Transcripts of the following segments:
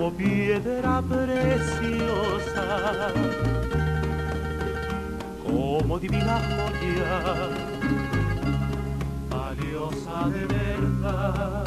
como piedra preciosa, como divina joya, valiosa de verdad.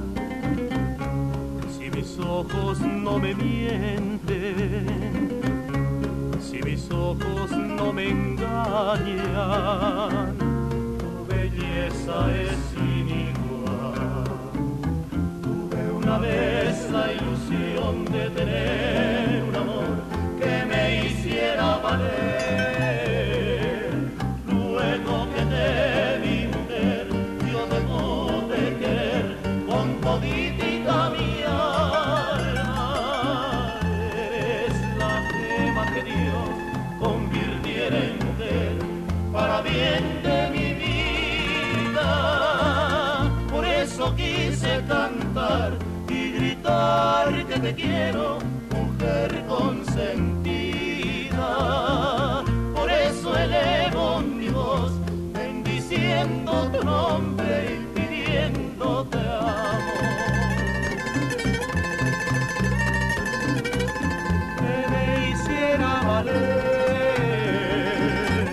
Si mis ojos no me mienten, si mis ojos no me engañan, tu belleza es sin igual. Tuve una vez la ilusión de tener un amor que me hiciera valer. Luego que te vi, mujer, yo debo de querer con toditita mi alma. Eres la gema que Dios convirtiera en mujer para bien de mi vida. Por eso quise cantar y gritar que te quiero, mujer consentida. Por eso elevo mi voz bendiciendo tu nombre y pidiéndote amor. Que me hiciera valer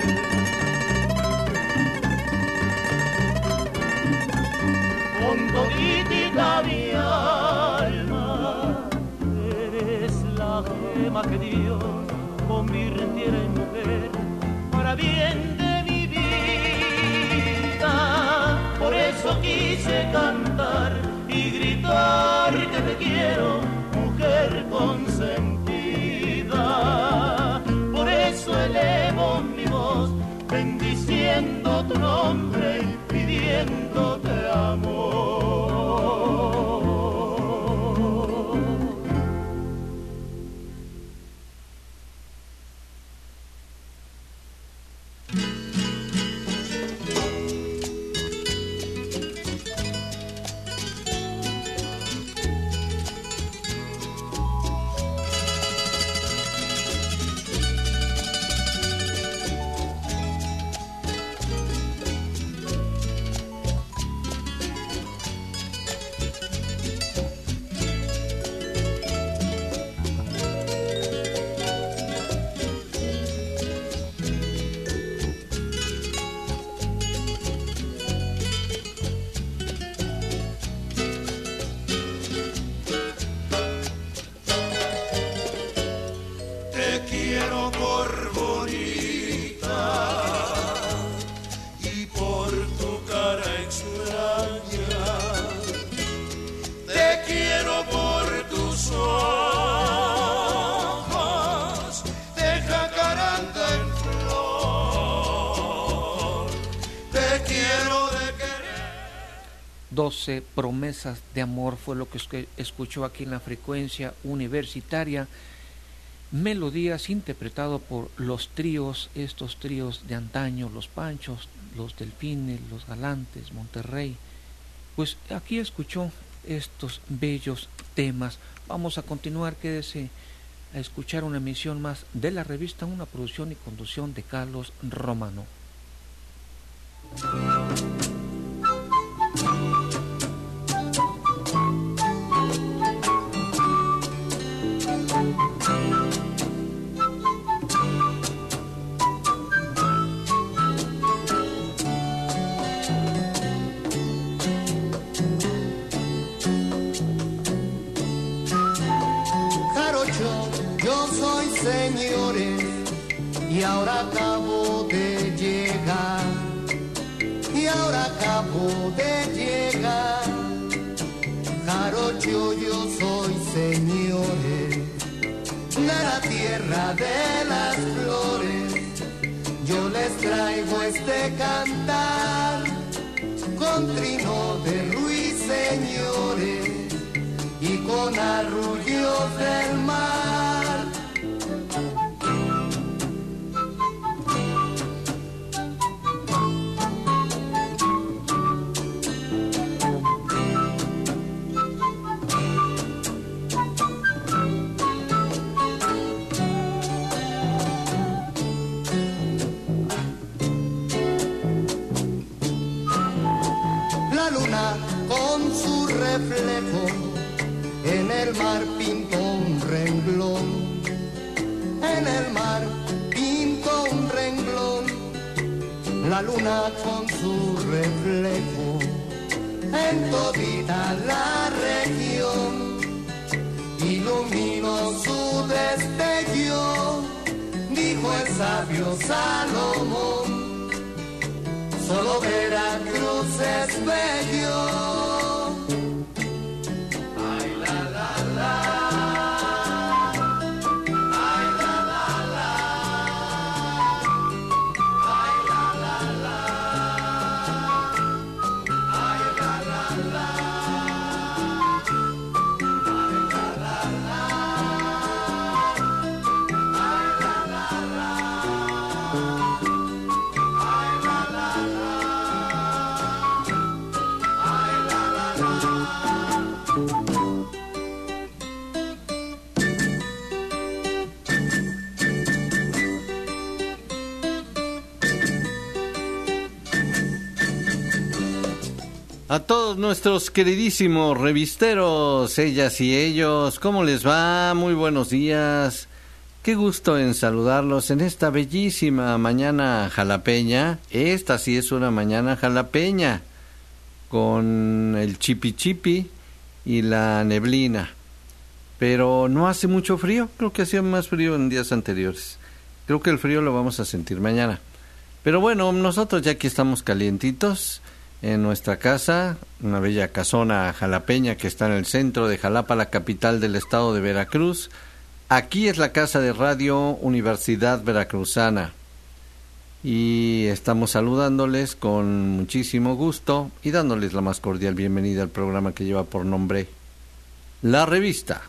con toditita mi alma. Eres la gema que Dios convirtiera en mujer para bien de mi vida. Por eso quise cantar y gritar que te quiero, mujer consentida. Por eso elevo mi voz bendiciendo tu nombre y pidiéndote amor. Deja caranta en flor, te quiero de querer. 12 promesas de amor fue lo que escuchó aquí en la frecuencia universitaria. Melodías interpretado por los tríos, estos tríos de antaño, los Panchos, los Delfines, los Galantes, Monterrey. Pues aquí escuchó estos bellos temas. Vamos a continuar, quédese a escuchar una emisión más de la revista, una producción y conducción de Carlos Romano. Señores, y ahora acabo de llegar, y ahora acabo de llegar. Jarocho yo soy, señores, de la tierra de las flores. Yo les traigo este cantar con trino de ruiseñores y con arrullos del mar. Con su reflejo en el mar pintó renglón. En el mar pinto un renglón, la luna con su reflejo en todita la región. Ilumino su destello, dijo el sabio Salomón. Solo Veracruz es bello. A todos nuestros queridísimos revisteros, ellas y ellos, ¿cómo les va? Muy buenos días. Qué gusto en saludarlos en esta bellísima mañana jalapeña. Esta sí es una mañana jalapeña, con el chipi chipi y la neblina. Pero no hace mucho frío, creo que hacía más frío en días anteriores. Creo que el frío lo vamos a sentir mañana. Pero bueno, nosotros ya aquí estamos calientitos en nuestra casa, una bella casona jalapeña que está en el centro de Jalapa, la capital del estado de Veracruz. Aquí es la casa de Radio Universidad Veracruzana y estamos saludándoles con muchísimo gusto y dándoles la más cordial bienvenida al programa que lleva por nombre La Revista.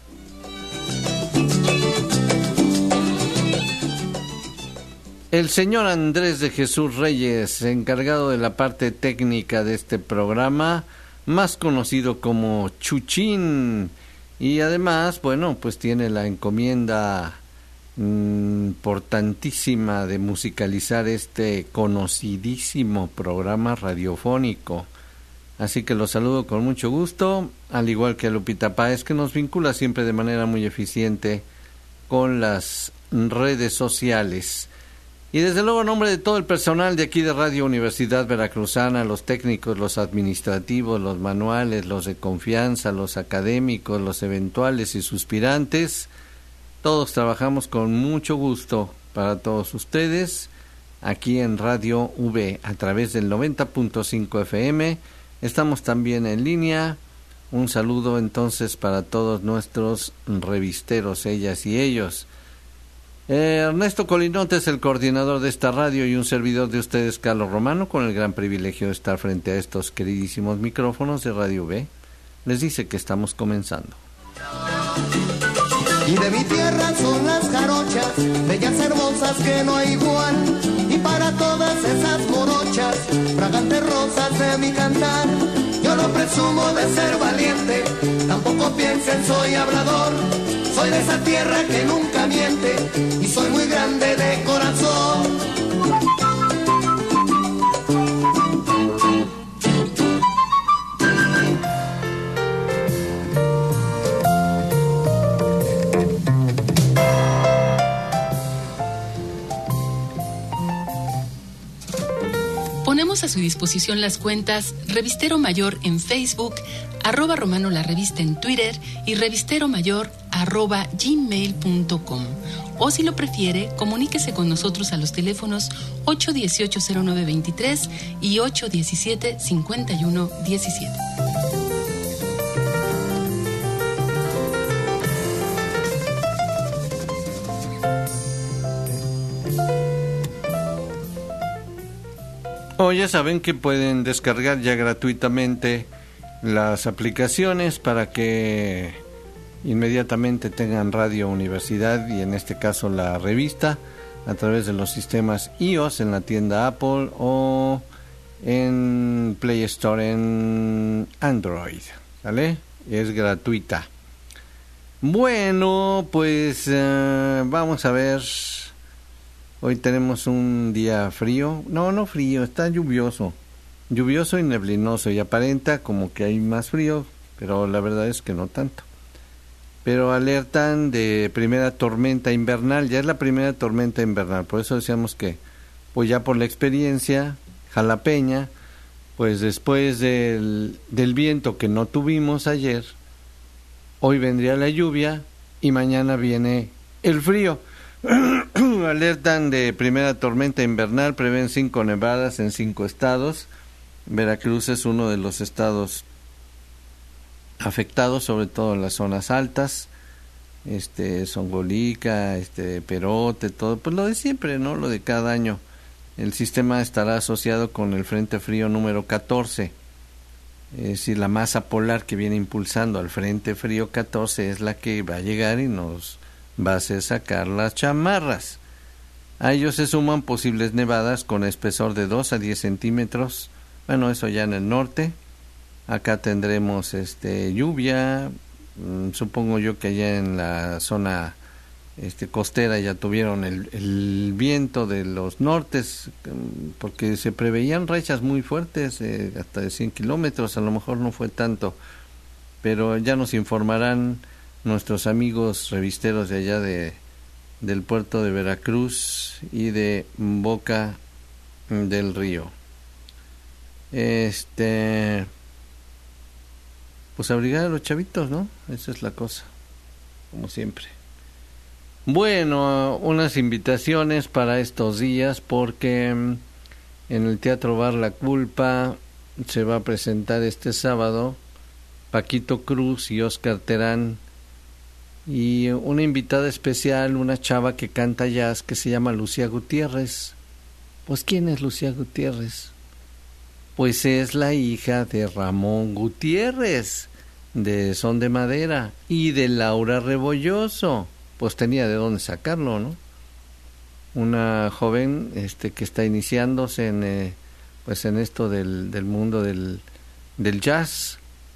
El señor Andrés de Jesús Reyes, encargado de la parte técnica de este programa, más conocido como Chuchín, y además, bueno, pues tiene la encomienda importantísima de musicalizar este conocidísimo programa radiofónico. Así que los saludo con mucho gusto, al igual que a Lupita Páez, que nos vincula siempre de manera muy eficiente con las redes sociales. Y desde luego en nombre de todo el personal de aquí de Radio Universidad Veracruzana, los técnicos, los administrativos, los manuales, los de confianza, los académicos, los eventuales y suspirantes, todos trabajamos con mucho gusto para todos ustedes aquí en Radio V a través del 90.5 FM. Estamos también en línea. Un saludo entonces para todos nuestros revisteros, ellas y ellos. Ernesto Colinote es el coordinador de esta radio y un servidor de ustedes, Carlos Romano, con el gran privilegio de estar frente a estos queridísimos micrófonos de Radio V. Les dice que estamos comenzando. Y de mi tierra son las jarochas, bellas hermosas que no hay igual. Y para todas esas morochas, fragantes rosas de mi cantar, yo no presumo de ser valiente, tampoco piensen soy hablador. Soy de esa tierra que nunca miente y soy muy grande de corazón. Ponemos a su disposición las cuentas Revistero Mayor en Facebook, @Romano la Revista en Twitter y Revistero Mayor @gmail.com. O si lo prefiere, comuníquese con nosotros a los teléfonos 818-0923 y 817-5117. O ya saben que pueden descargar ya gratuitamente las aplicaciones para que inmediatamente tengan Radio Universidad y en este caso la revista a través de los sistemas iOS en la tienda Apple o en Play Store en Android, ¿vale? Es gratuita. Bueno, pues vamos a ver. Hoy tenemos un día frío. No frío, está lluvioso. Lluvioso y neblinoso y aparenta como que hay más frío, pero la verdad es que no tanto. pero alertan de primera tormenta invernal. Ya es la primera tormenta invernal, por eso decíamos que, pues ya por la experiencia jalapeña, pues después del viento que no tuvimos ayer, hoy vendría la lluvia y mañana viene el frío. Alertan de primera tormenta invernal, prevén 5 nevadas en 5 estados. Veracruz es uno de los estados afectados, sobre todo en las zonas altas. Songolica, Perote, todo, pues lo de siempre, ¿no? Lo de cada año. El sistema estará asociado con el Frente Frío número 14. Es decir, la masa polar que viene impulsando al Frente Frío 14 es la que va a llegar y nos va a hacer sacar las chamarras. A ellos se suman posibles nevadas con espesor de 2 a 10 centímetros. Bueno, eso ya en el norte. Acá tendremos lluvia. Supongo yo que allá en la zona costera ya tuvieron el viento de los nortes, porque se preveían rachas muy fuertes, hasta de 100 kilómetros, a lo mejor no fue tanto, pero ya nos informarán nuestros amigos revisteros de allá del puerto de Veracruz y de Boca del Río. Pues abrigar a los chavitos, ¿no? Esa es la cosa, como siempre. Bueno, unas invitaciones para estos días, porque en el Teatro Bar La Culpa se va a presentar este sábado Paquito Cruz y Oscar Terán, y una invitada especial, una chava que canta jazz que se llama Lucía Gutiérrez. Pues ¿quién es Lucía Gutiérrez? Pues es la hija de Ramón Gutiérrez, de Son de Madera, y de Laura Rebolloso. Pues tenía de dónde sacarlo, ¿no? Una joven que está iniciándose en esto del mundo del jazz,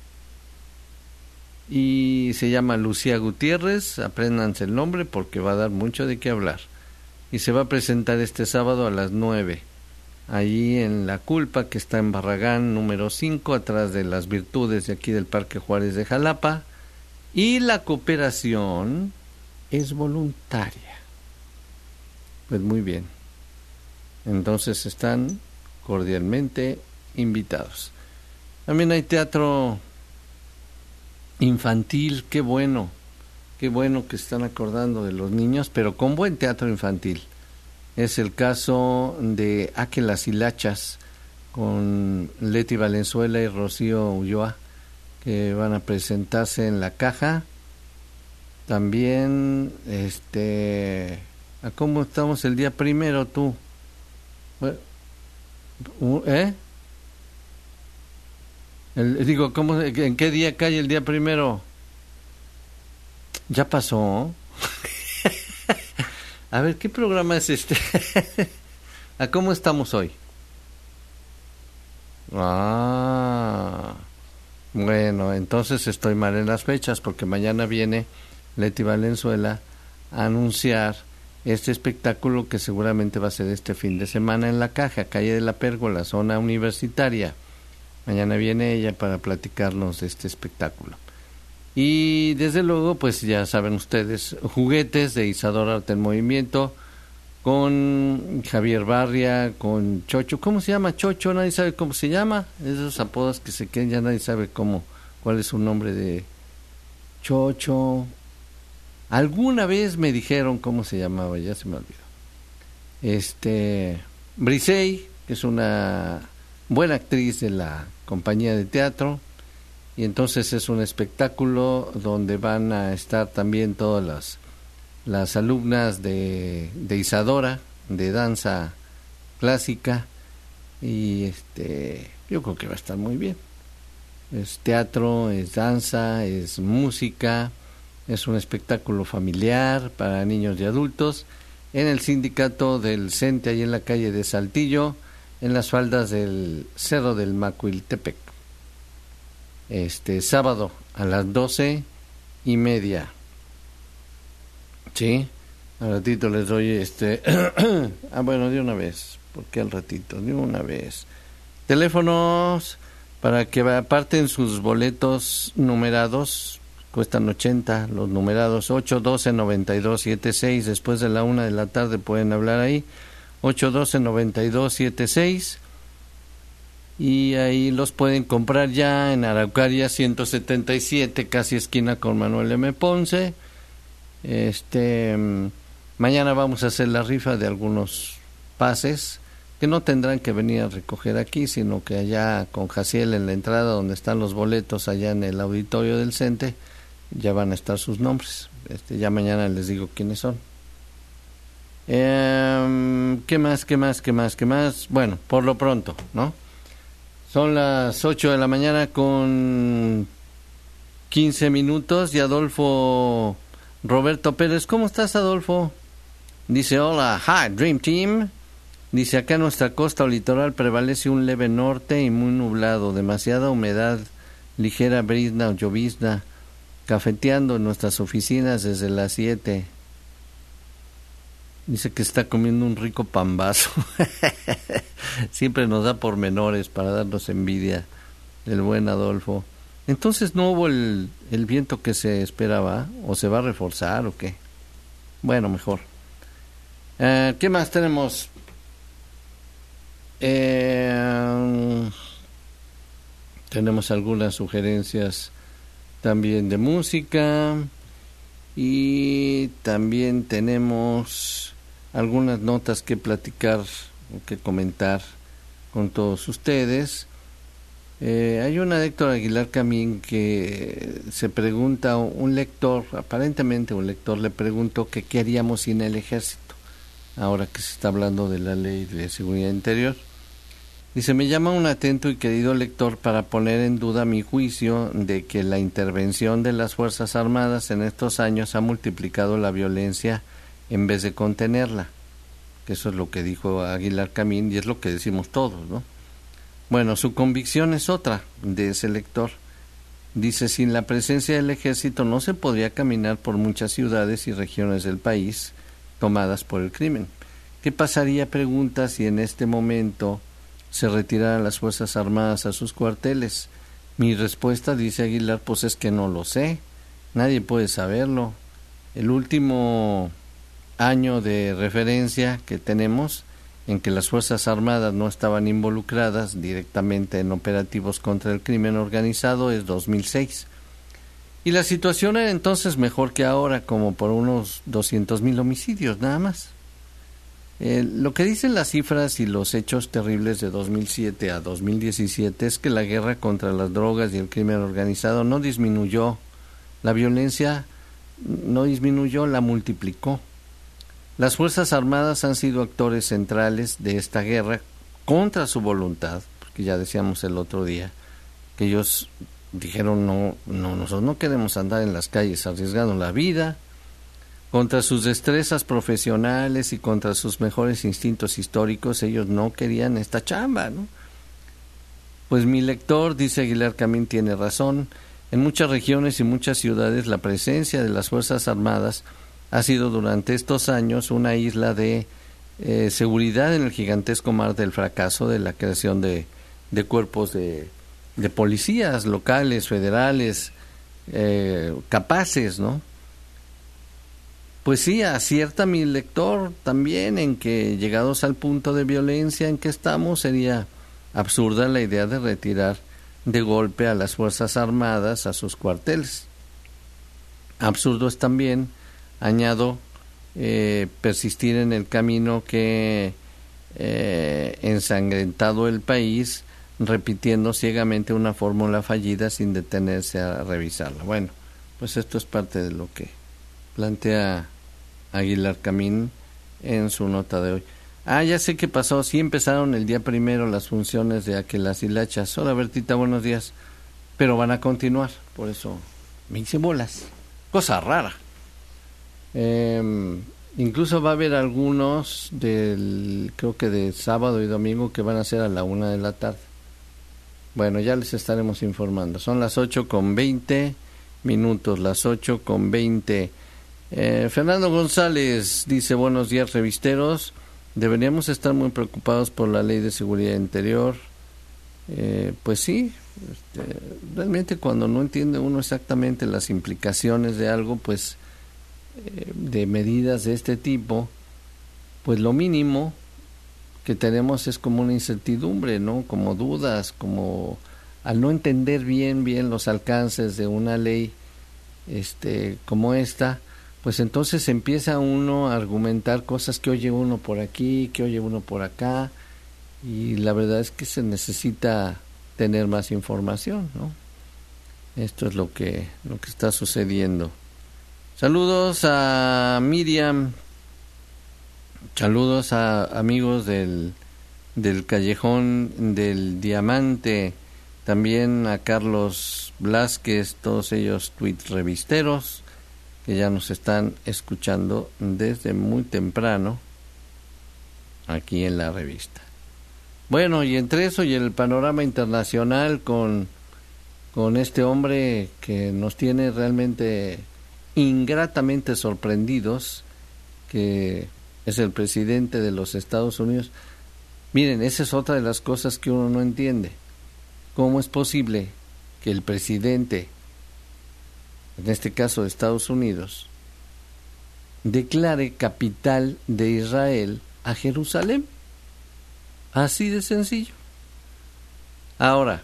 y se llama Lucía Gutiérrez. Apréndanse el nombre porque va a dar mucho de qué hablar, y se va a presentar este sábado a las 9, allí en La Culpa, que está en Barragán número 5, atrás de las Virtudes de aquí del Parque Juárez de Jalapa. Y la cooperación es voluntaria. Pues muy bien, entonces están cordialmente invitados. También hay teatro infantil. Qué bueno que están acordando de los niños, pero con buen teatro infantil. Es el caso de Aque las Hilachas, con Leti Valenzuela y Rocío Ulloa, que van a presentarse en La Caja. También, ¿a cómo estamos el día primero tú? ¿En qué día cae el día primero? Ya pasó. A ver, ¿qué programa es este? ¿A cómo estamos hoy? Bueno, entonces estoy mal en las fechas, porque mañana viene Leti Valenzuela a anunciar este espectáculo que seguramente va a ser este fin de semana en La Caja, calle de la Pérgola, zona universitaria. Mañana viene ella para platicarnos de este espectáculo. Y desde luego, pues ya saben ustedes, Juguetes de Isadora Arte en Movimiento, con Javier Barria, con Chocho. ¿Cómo se llama Chocho? Nadie sabe cómo se llama. Esos apodos que se quedan, ya nadie sabe cuál es su nombre de Chocho. Alguna vez me dijeron cómo se llamaba, ya se me olvidó. Brisey, que es una buena actriz de la compañía de teatro, y entonces es un espectáculo donde van a estar también todas las alumnas de Isadora, de danza clásica, y yo creo que va a estar muy bien. Es teatro, es danza, es música, es un espectáculo familiar para niños y adultos, en el sindicato del CENTE, ahí en la calle de Saltillo, en las faldas del Cerro del Macuiltepec. Sábado a las 12:30. Sí, al ratito les doy bueno, de una vez, porque al ratito, de una vez. Teléfonos para que aparten sus boletos numerados, cuestan 80, los numerados 812-9276, después de la 1 de la tarde pueden hablar ahí, 812-9276, y ahí los pueden comprar ya en Araucaria 177, casi esquina con Manuel M. Ponce. Mañana vamos a hacer la rifa de algunos pases que no tendrán que venir a recoger aquí, sino que allá con Jaciel en la entrada donde están los boletos, allá en el auditorio del CENTE, ya van a estar sus nombres. Ya mañana les digo quiénes son. ¿Qué más? Bueno, por lo pronto, ¿no? Son las 8 de la mañana con 15 minutos y Adolfo Roberto Pérez. ¿Cómo estás, Adolfo? Dice, hola, hi, Dream Team. Dice, acá en nuestra costa o litoral prevalece un leve norte y muy nublado, demasiada humedad, ligera brizna o llovizna, cafeteando en nuestras oficinas desde las 7. Dice que está comiendo un rico pambazo. Siempre nos da pormenores para darnos envidia, el buen Adolfo. Entonces, ¿no hubo el viento que se esperaba? ¿O se va a reforzar o qué? Bueno, mejor. ¿Qué más tenemos? Tenemos algunas sugerencias también de música y también tenemos algunas notas que platicar o que comentar con todos ustedes. Hay una de Héctor Aguilar Camín que se pregunta, aparentemente un lector le preguntó que qué haríamos sin el ejército, ahora que se está hablando de la ley de seguridad interior. Dice, me llama un atento y querido lector para poner en duda mi juicio de que la intervención de las Fuerzas Armadas en estos años ha multiplicado la violencia en vez de contenerla. Que eso es lo que dijo Aguilar Camín y es lo que decimos todos, ¿no? Bueno, su convicción es otra de ese lector. Dice, sin la presencia del ejército no se podría caminar por muchas ciudades y regiones del país tomadas por el crimen. ¿Qué pasaría, pregunta, si en este momento se retiraran las Fuerzas Armadas a sus cuarteles? Mi respuesta, dice Aguilar, pues es que no lo sé. Nadie puede saberlo. El último año de referencia que tenemos en que las Fuerzas Armadas no estaban involucradas directamente en operativos contra el crimen organizado es 2006. Y la situación era entonces mejor que ahora, como por unos 200,000 homicidios, nada más. Lo que dicen las cifras y los hechos terribles de 2007 a 2017 es que la guerra contra las drogas y el crimen organizado no disminuyó. La violencia no disminuyó, la multiplicó. Las Fuerzas Armadas han sido actores centrales de esta guerra contra su voluntad, porque ya decíamos el otro día que ellos dijeron no, nosotros no queremos andar en las calles arriesgando la vida, contra sus destrezas profesionales y contra sus mejores instintos históricos. Ellos no querían esta chamba, ¿no? Pues mi lector, dice Aguilar Camín, tiene razón. En muchas regiones y muchas ciudades la presencia de las Fuerzas Armadas ha sido durante estos años una isla de seguridad en el gigantesco mar del fracaso de la creación de cuerpos de policías locales, federales, capaces, ¿no? Pues sí, acierta mi lector también en que llegados al punto de violencia en que estamos, sería absurda la idea de retirar de golpe a las Fuerzas Armadas a sus cuarteles. Absurdo es también, añado, persistir en el camino que ensangrentado el país, repitiendo ciegamente una fórmula fallida sin detenerse a revisarla. Bueno, pues esto es parte de lo que plantea Aguilar Camín en su nota de hoy. Ya sé qué pasó. Sí empezaron el día primero las funciones de Aquelas Hilachas. Hola, Bertita, buenos días. Pero van a continuar, por eso me hice bolas. Cosa rara. Incluso va a haber algunos creo que de sábado y domingo que van a ser a la 1 de la tarde. Bueno, ya les estaremos informando. Son las 8:20, las 8:20. Fernando González dice, buenos días, revisteros. Deberíamos estar muy preocupados por la ley de seguridad interior. Pues sí, Realmente cuando no entiende uno exactamente las implicaciones de algo, pues de medidas de este tipo, pues lo mínimo que tenemos es como una incertidumbre, ¿no? Como dudas, como al no entender bien los alcances de una ley como esta, pues entonces empieza uno a argumentar cosas que oye uno por aquí, que oye uno por acá, y la verdad es que se necesita tener más información, ¿no? Esto es lo que está sucediendo. Saludos a Miriam, saludos a amigos del Callejón del Diamante, también a Carlos Blázquez, todos ellos tuit revisteros que ya nos están escuchando desde muy temprano aquí en la revista. Bueno, y entre eso y el panorama internacional con este hombre que nos tiene realmente ingratamente sorprendidos, que es el presidente de los Estados Unidos. Miren, esa es otra de las cosas que uno no entiende. ¿Cómo es posible que el presidente, en este caso de Estados Unidos, declare capital de Israel a Jerusalén? Así de sencillo. Ahora,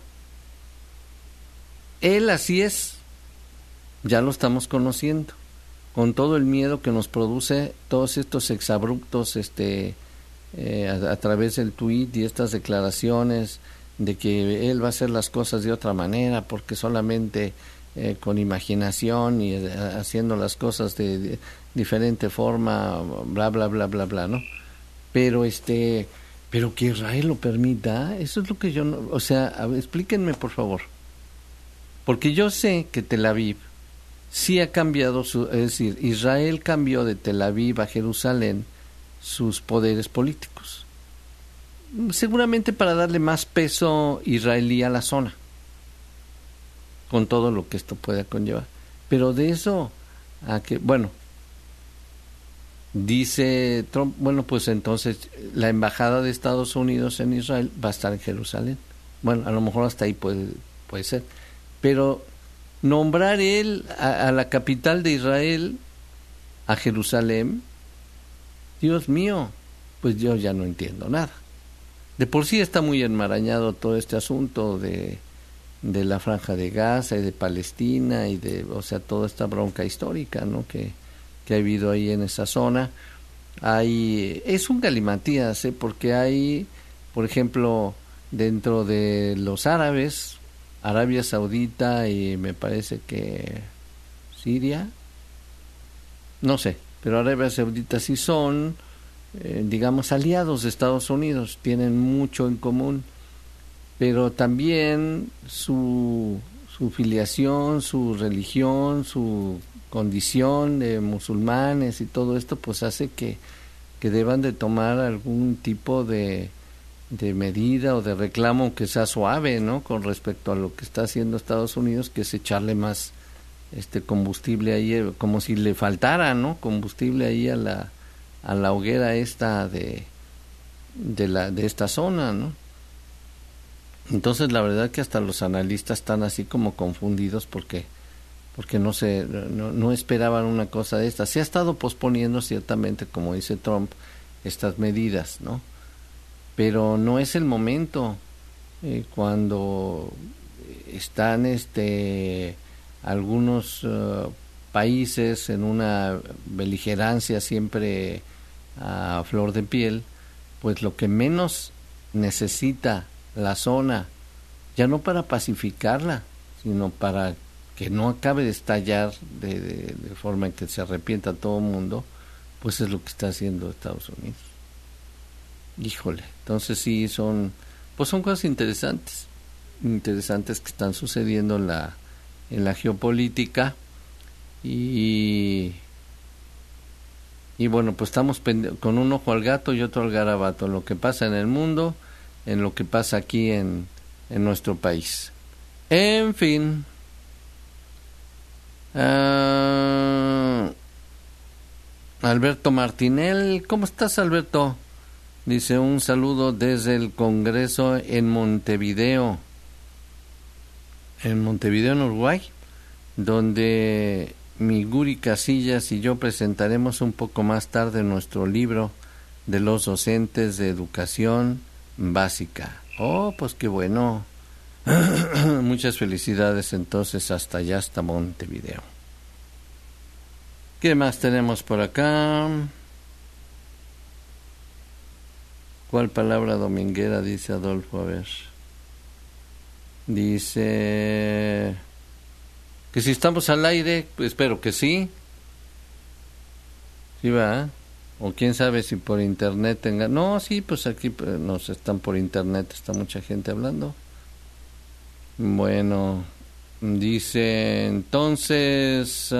él así es, ya lo estamos conociendo, con todo el miedo que nos produce todos estos exabruptos a través del tuit y estas declaraciones de que él va a hacer las cosas de otra manera porque solamente con imaginación y haciendo las cosas de diferente forma, bla bla bla bla bla, ¿no? Pero que Israel lo permita, eso es lo que yo no, o sea, explíquenme por favor, porque yo sé que Tel Aviv sí ha cambiado es decir, Israel cambió de Tel Aviv a Jerusalén sus poderes políticos, seguramente para darle más peso israelí a la zona, con todo lo que esto pueda conllevar. Pero de eso a que, bueno, dice Trump, bueno, pues entonces la embajada de Estados Unidos en Israel va a estar en Jerusalén. Bueno, a lo mejor hasta ahí puede ser. Pero nombrar él a la capital de Israel, a Jerusalén, Dios mío, pues yo ya no entiendo nada. De por sí está muy enmarañado todo este asunto de la Franja de Gaza y de Palestina y o sea, toda esta bronca histórica, ¿no? que ha habido ahí en esa zona. Es un galimatías, porque hay, por ejemplo, dentro de los árabes, Arabia Saudita y me parece que Siria, no sé, pero Arabia Saudita sí son, digamos, aliados de Estados Unidos, tienen mucho en común, pero también su filiación, su religión, su condición de musulmanes y todo esto pues hace que deban de tomar algún tipo de medida o de reclamo que sea suave, ¿no? Con respecto a lo que está haciendo Estados Unidos, que es echarle más combustible ahí, como si le faltara, ¿no? Combustible ahí a la hoguera esta de esta zona, ¿no? Entonces la verdad que hasta los analistas están así como confundidos porque no esperaban una cosa de esta. Se ha estado posponiendo ciertamente, como dice Trump, estas medidas, ¿no? Pero no es el momento. Cuando están algunos países en una beligerancia siempre a flor de piel, pues lo que menos necesita la zona, ya no para pacificarla, sino para que no acabe de estallar de forma en que se arrepienta todo el mundo, pues es lo que está haciendo Estados Unidos. Híjole, entonces sí son cosas interesantes que están sucediendo en la geopolítica y bueno, pues estamos con un ojo al gato y otro al garabato, en lo que pasa en el mundo, en lo que pasa aquí en nuestro país. En fin, Alberto Martinel, ¿cómo estás, Alberto? Dice un saludo desde el Congreso en Montevideo. en Montevideo, en Uruguay, donde mi Guri Casillas y yo presentaremos un poco más tarde nuestro libro de los docentes de educación básica. Oh, pues qué bueno. Muchas felicidades entonces hasta allá, hasta Montevideo. ¿Qué más tenemos por acá? ¿Cuál palabra dominguera? Dice Adolfo, a ver. Dice que si estamos al aire, pues espero que sí. Sí va, o quién sabe si por internet tenga... No, sí, pues aquí nos están por internet, está mucha gente hablando. Bueno, dice entonces...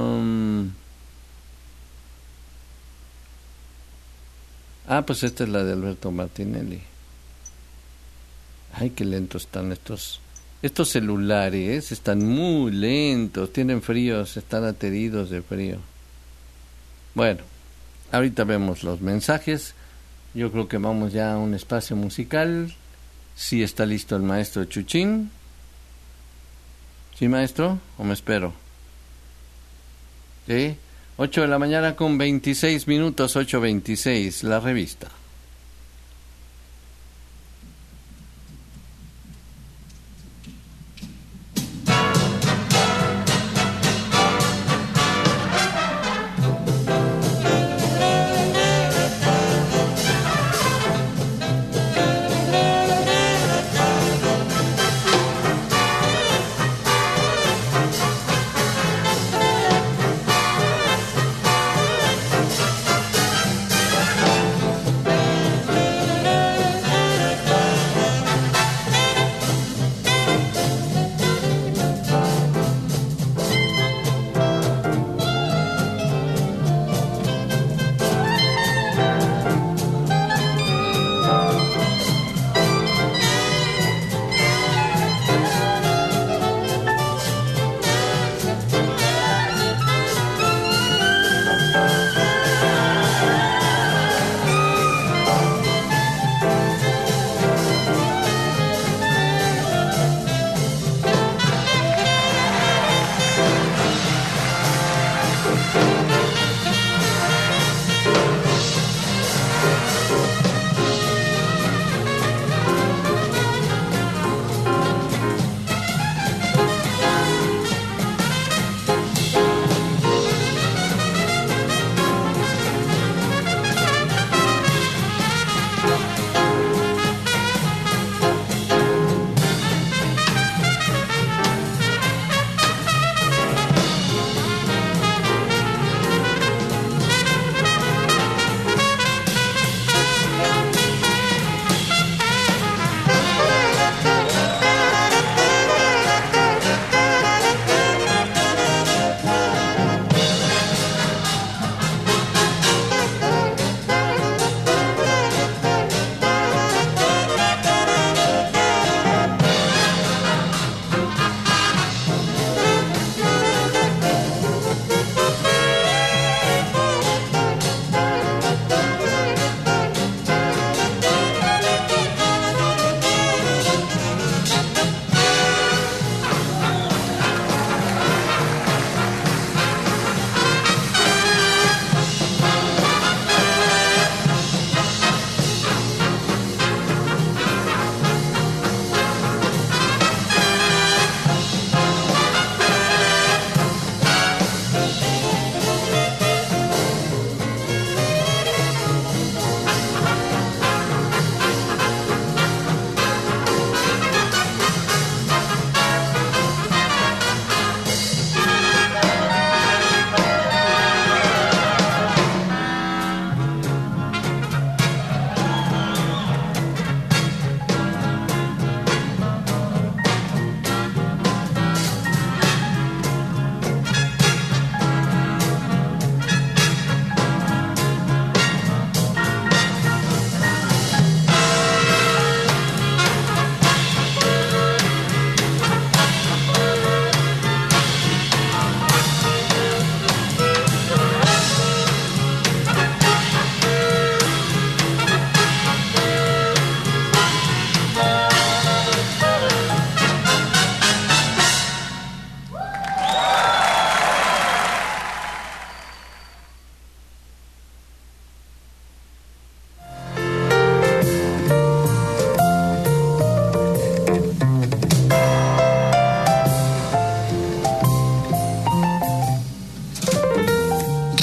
pues esta es la de Alberto Martinelli. Ay, qué lentos están estos celulares, están muy lentos, tienen fríos, están ateridos de frío. Bueno, ahorita vemos los mensajes. Yo creo que vamos ya a un espacio musical. Sí está listo el maestro Chuchín. ¿Sí, maestro? ¿O me espero? ¿Sí? 8 de la mañana con 26 minutos, 8:26, la revista.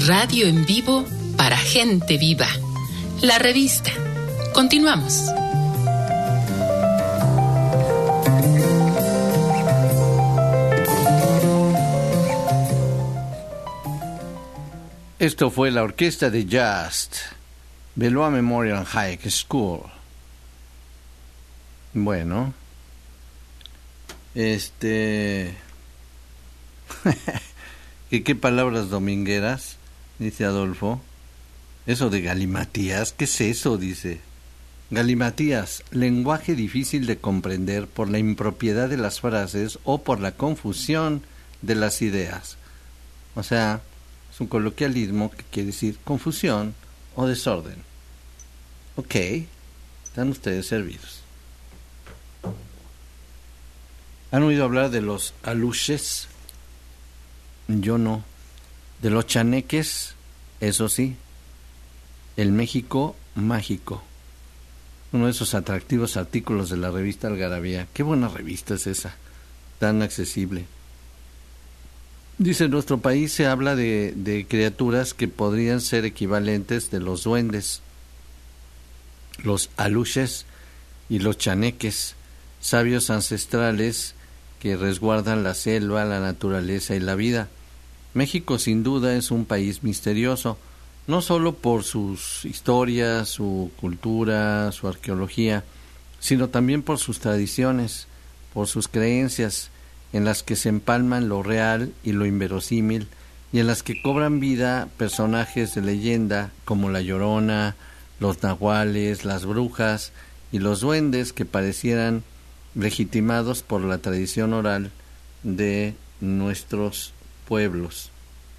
Radio en vivo para gente viva. La revista. Continuamos. Esto fue la orquesta de jazz Beloa Memorial High School. Bueno, ¿Qué palabras domingueras? Dice Adolfo. Eso de galimatías, ¿qué es eso? Dice. Galimatías, lenguaje difícil de comprender por la impropiedad de las frases o por la confusión de las ideas. O sea, es un coloquialismo que quiere decir confusión o desorden. Ok, están ustedes servidos. ¿Han oído hablar de los aluches? Yo no. De los chaneques, eso sí. El México mágico. Uno de esos atractivos artículos de la revista Algarabía. Qué buena revista es esa, tan accesible. Dice, en nuestro país se habla de criaturas que podrían ser equivalentes de los duendes, los aluches y los chaneques, sabios ancestrales que resguardan la selva, la naturaleza y la vida. México sin duda es un país misterioso, no solo por sus historias, su cultura, su arqueología, sino también por sus tradiciones, por sus creencias, en las que se empalman lo real y lo inverosímil, y en las que cobran vida personajes de leyenda como la Llorona, los nahuales, las brujas y los duendes que parecieran legitimados por la tradición oral de nuestros pueblos.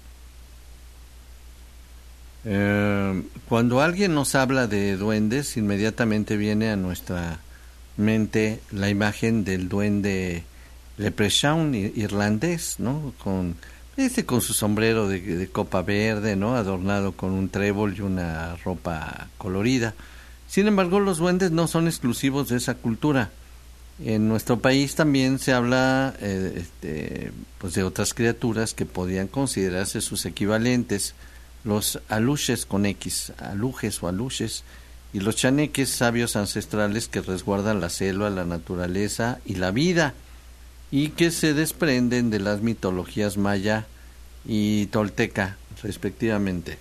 Cuando alguien nos habla de duendes, inmediatamente viene a nuestra mente la imagen del duende leprechaun irlandés, ¿no? Con su sombrero de copa verde, ¿no? Adornado con un trébol y una ropa colorida. Sin embargo, los duendes no son exclusivos de esa cultura. En nuestro país también se habla pues de otras criaturas que podían considerarse sus equivalentes, los aluches con X, alujes o aluches, y los chaneques, sabios ancestrales que resguardan la selva, la naturaleza y la vida, y que se desprenden de las mitologías maya y tolteca, respectivamente.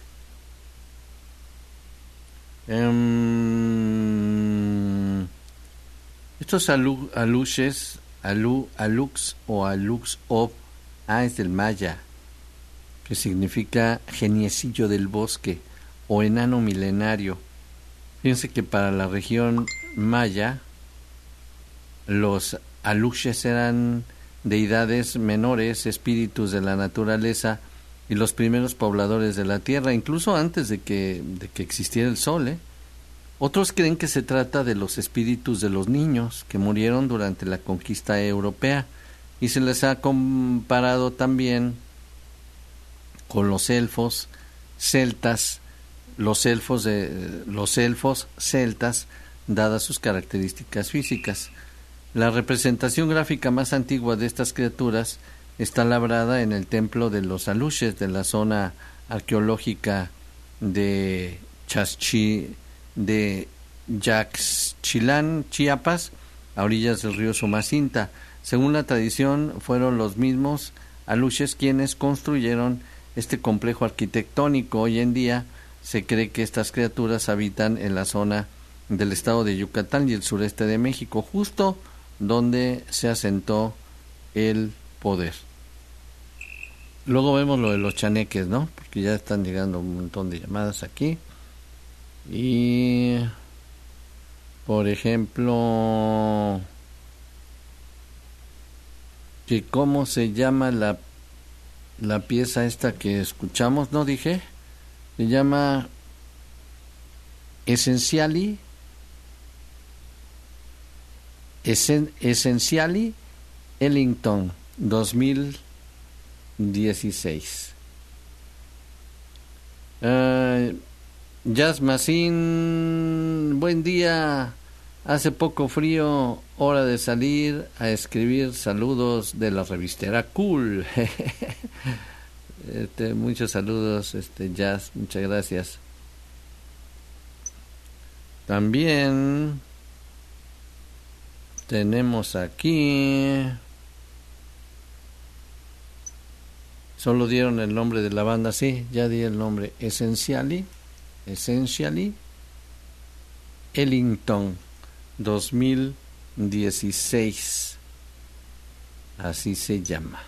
Estos aluches, alux o alux-ob, es del maya, que significa geniecillo del bosque o enano milenario. Fíjense que para la región maya, los aluches eran deidades menores, espíritus de la naturaleza y los primeros pobladores de la tierra, incluso antes de que existiera el sol. Otros creen que se trata de los espíritus de los niños que murieron durante la conquista europea, y se les ha comparado también con los elfos celtas, los elfos celtas, dadas sus características físicas. La representación gráfica más antigua de estas criaturas está labrada en el templo de los aluches de la zona arqueológica de Yaxchilán, Chiapas, a orillas del río Sumacinta. Según la tradición, fueron los mismos aluches quienes construyeron este complejo arquitectónico. Hoy en día se cree que estas criaturas habitan en la zona del estado de Yucatán y el sureste de México, justo donde se asentó el poder. Luego vemos lo de los chaneques, ¿no? Porque ya están llegando un montón de llamadas aquí. Y, por ejemplo, que cómo se llama la pieza esta que escuchamos, ¿no dije? Se llama Essentially Ellington 2016. Jazz Macín, buen día. Hace poco frío, hora de salir a escribir. Saludos de la revistera Cool. Muchos saludos, Jazz, muchas gracias. También tenemos aquí, solo dieron el nombre de la banda, sí, ya di el nombre, Essentially Ellington 2016, así se llama.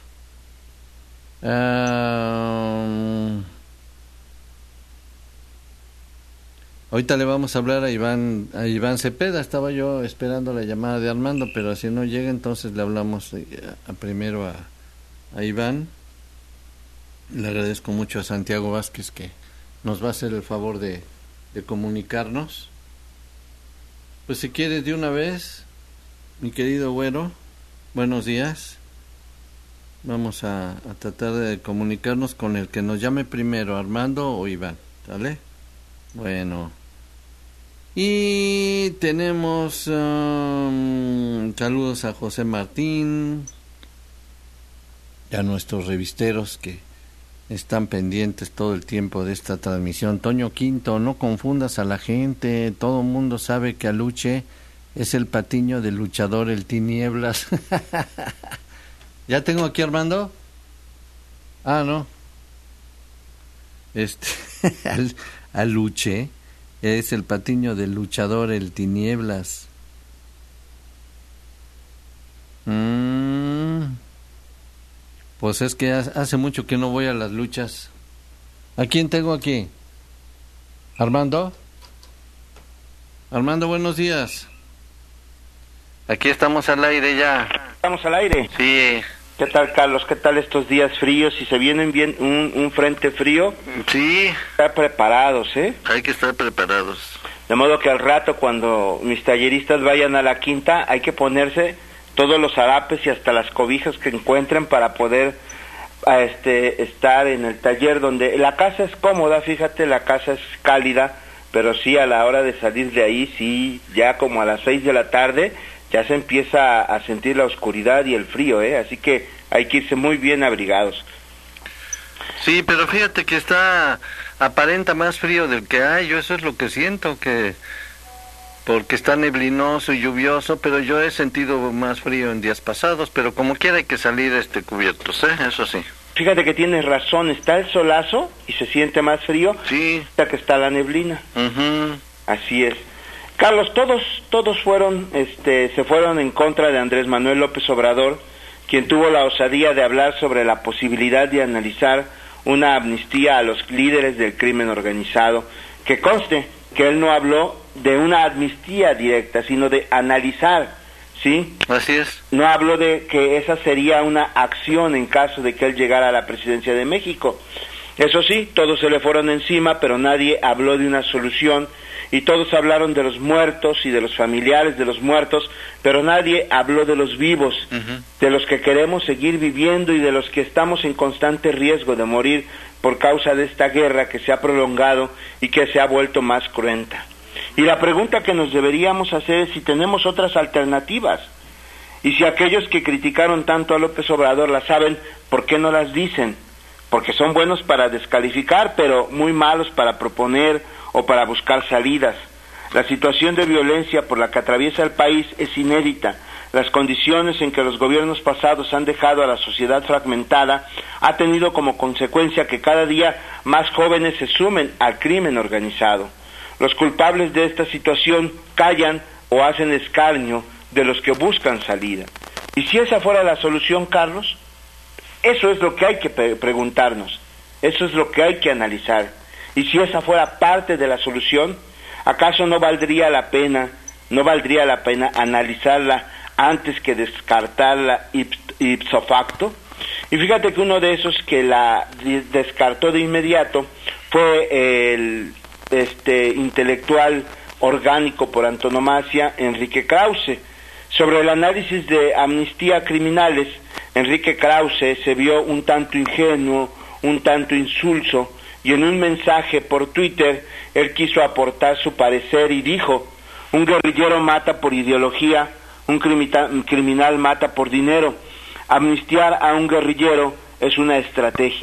Ahorita le vamos a hablar a Iván Cepeda. Estaba yo esperando la llamada de Armando, pero si no llega, entonces le hablamos primero a Iván. Le agradezco mucho a Santiago Vázquez que nos va a hacer el favor de comunicarnos. Pues si quieres de una vez, mi querido güero, buenos días. Vamos a tratar de comunicarnos con el que nos llame primero, Armando o Iván, ¿sale? Bueno. Y tenemos saludos a José Martín y a nuestros revisteros que están pendientes todo el tiempo de esta transmisión. Toño Quinto, no confundas a la gente, todo el mundo sabe que Aluche es el patiño del luchador El Tinieblas. ¿Ya tengo aquí Armando? Ah, no. Aluche es el patiño del luchador El Tinieblas. Pues es que hace mucho que no voy a las luchas. ¿A quién tengo aquí? ¿Armando? Armando, buenos días. Aquí estamos al aire ya. ¿Estamos al aire? Sí. ¿Qué tal, Carlos? ¿Qué tal estos días fríos? Si se vienen bien un frente frío, sí, estar preparados, ¿eh? Hay que estar preparados. De modo que al rato, cuando mis talleristas vayan a la quinta, hay que ponerse todos los harapes y hasta las cobijas que encuentren para poder estar en el taller, donde la casa es cómoda, fíjate, la casa es cálida, pero sí a la hora de salir de ahí, sí, ya como a las 6 de la tarde, ya se empieza a sentir la oscuridad y el frío, así que hay que irse muy bien abrigados. Sí, pero fíjate que aparenta más frío del que hay. Yo eso es lo que siento, porque está neblinoso y lluvioso, pero yo he sentido más frío en días pasados, pero como quiera hay que salir cubiertos, eso sí. Fíjate que tienes razón, está el solazo y se siente más frío, sí, hasta que está la neblina. Uh-huh. Así es. Carlos, todos se fueron en contra de Andrés Manuel López Obrador, quien tuvo la osadía de hablar sobre la posibilidad de analizar una amnistía a los líderes del crimen organizado. Que conste que él no habló de una amnistía directa, sino de analizar, ¿sí? Así es. No habló de que esa sería una acción en caso de que él llegara a la presidencia de México. Eso sí, todos se le fueron encima, pero nadie habló de una solución. Y todos hablaron de los muertos y de los familiares de los muertos, pero nadie habló de los vivos, uh-huh, de los que queremos seguir viviendo y de los que estamos en constante riesgo de morir por causa de esta guerra que se ha prolongado y que se ha vuelto más cruenta. Y la pregunta que nos deberíamos hacer es si tenemos otras alternativas. Y si aquellos que criticaron tanto a López Obrador las saben, ¿por qué no las dicen? Porque son buenos para descalificar, pero muy malos para proponer o para buscar salidas. La situación de violencia por la que atraviesa el país es inédita. Las condiciones en que los gobiernos pasados han dejado a la sociedad fragmentada ha tenido como consecuencia que cada día más jóvenes se sumen al crimen organizado. Los culpables de esta situación callan o hacen escarnio de los que buscan salida. ¿Y si esa fuera la solución, Carlos? Eso es lo que hay que preguntarnos, eso es lo que hay que analizar. Y si esa fuera parte de la solución, ¿acaso no valdría la pena analizarla antes que descartarla ipso facto? Y fíjate que uno de esos que la descartó de inmediato fue el intelectual orgánico por antonomasia, Enrique Krause. Sobre el análisis de amnistía a criminales, Enrique Krause se vio un tanto ingenuo, un tanto insulso, y en un mensaje por Twitter, él quiso aportar su parecer y dijo: un guerrillero mata por ideología, un criminal mata por dinero. Amnistiar a un guerrillero es una estrategia.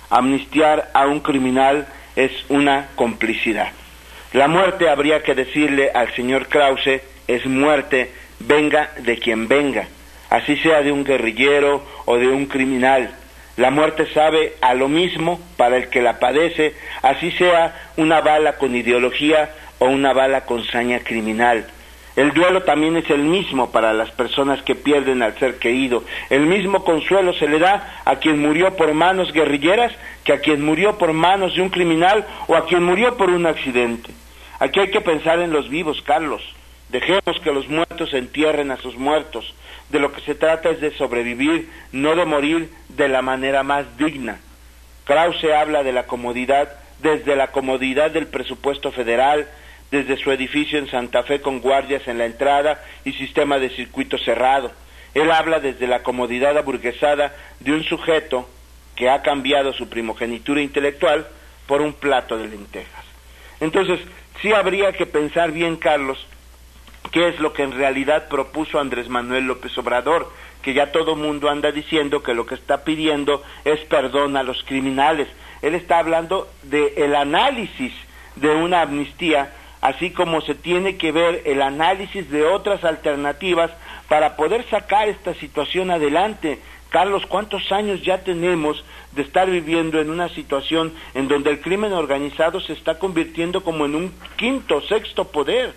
Amnistiar a un criminal es una complicidad. La muerte, habría que decirle al señor Krause, es muerte, venga de quien venga, así sea de un guerrillero o de un criminal. La muerte sabe a lo mismo para el que la padece, así sea una bala con ideología o una bala con saña criminal. El duelo también es el mismo para las personas que pierden al ser querido. El mismo consuelo se le da a quien murió por manos guerrilleras que a quien murió por manos de un criminal o a quien murió por un accidente. Aquí hay que pensar en los vivos, Carlos. Dejemos que los muertos entierren a sus muertos. De lo que se trata es de sobrevivir, no de morir de la manera más digna. Krause habla de la comodidad, desde la comodidad del presupuesto federal, desde su edificio en Santa Fe con guardias en la entrada y sistema de circuito cerrado. Él habla desde la comodidad aburguesada de un sujeto que ha cambiado su primogenitura intelectual por un plato de lentejas. Entonces, sí habría que pensar bien, Carlos, qué es lo que en realidad propuso Andrés Manuel López Obrador, que ya todo mundo anda diciendo que lo que está pidiendo es perdón a los criminales. Él está hablando del análisis de una amnistía, así como se tiene que ver el análisis de otras alternativas para poder sacar esta situación adelante. Carlos, ¿cuántos años ya tenemos de estar viviendo en una situación en donde el crimen organizado se está convirtiendo como en un quinto, sexto poder?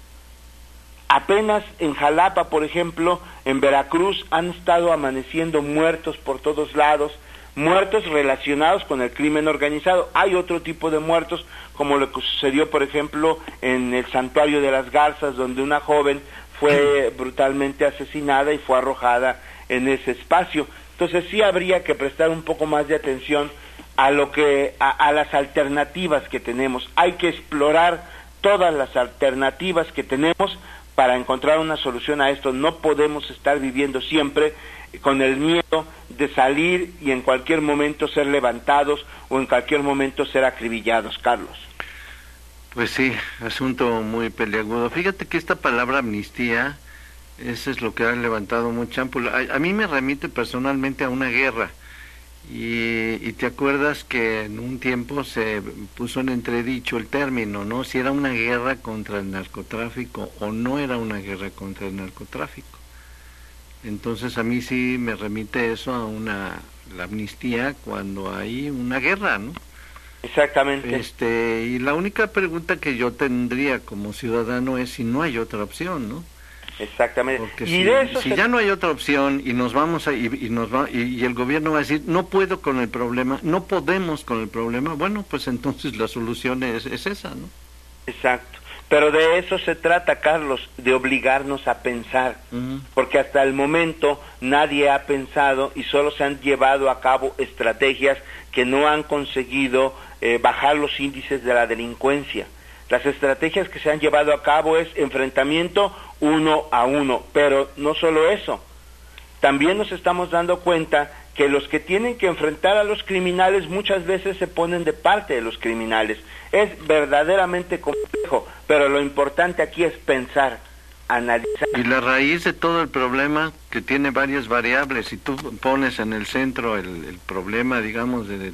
Apenas en Jalapa, por ejemplo, en Veracruz, han estado amaneciendo muertos por todos lados, muertos relacionados con el crimen organizado. Hay otro tipo de muertos, como lo que sucedió, por ejemplo, en el Santuario de las Garzas, donde una joven fue brutalmente asesinada y fue arrojada en ese espacio. Entonces sí habría que prestar un poco más de atención a las alternativas que tenemos. Hay que explorar todas las alternativas que tenemos para encontrar una solución a esto. No podemos estar viviendo siempre con el miedo de salir y en cualquier momento ser levantados o en cualquier momento ser acribillados, Carlos. Pues sí, asunto muy peliagudo. Fíjate que esta palabra amnistía, eso es lo que ha levantado mucha ámpula. A mí me remite personalmente a una guerra. Y te acuerdas que en un tiempo se puso en entredicho el término, ¿no? Si era una guerra contra el narcotráfico o no era una guerra contra el narcotráfico. Entonces a mí sí me remite eso a la amnistía cuando hay una guerra, ¿no? Exactamente. Y la única pregunta que yo tendría como ciudadano es si no hay otra opción, ¿no? Exactamente. Porque si ya no hay otra opción y nos vamos y el gobierno va a decir no puedo con el problema, no podemos con el problema, bueno, pues entonces la solución es esa, ¿no? Exacto. Pero de eso se trata, Carlos, de obligarnos a pensar, porque hasta el momento nadie ha pensado y solo se han llevado a cabo estrategias que no han conseguido bajar los índices de la delincuencia. Las estrategias que se han llevado a cabo es enfrentamiento 1 a 1, pero no solo eso, también nos estamos dando cuenta que los que tienen que enfrentar a los criminales muchas veces se ponen de parte de los criminales. Es verdaderamente complejo, pero lo importante aquí es pensar, analizar. Y la raíz de todo el problema, que tiene varias variables, si tú pones en el centro el problema, digamos, de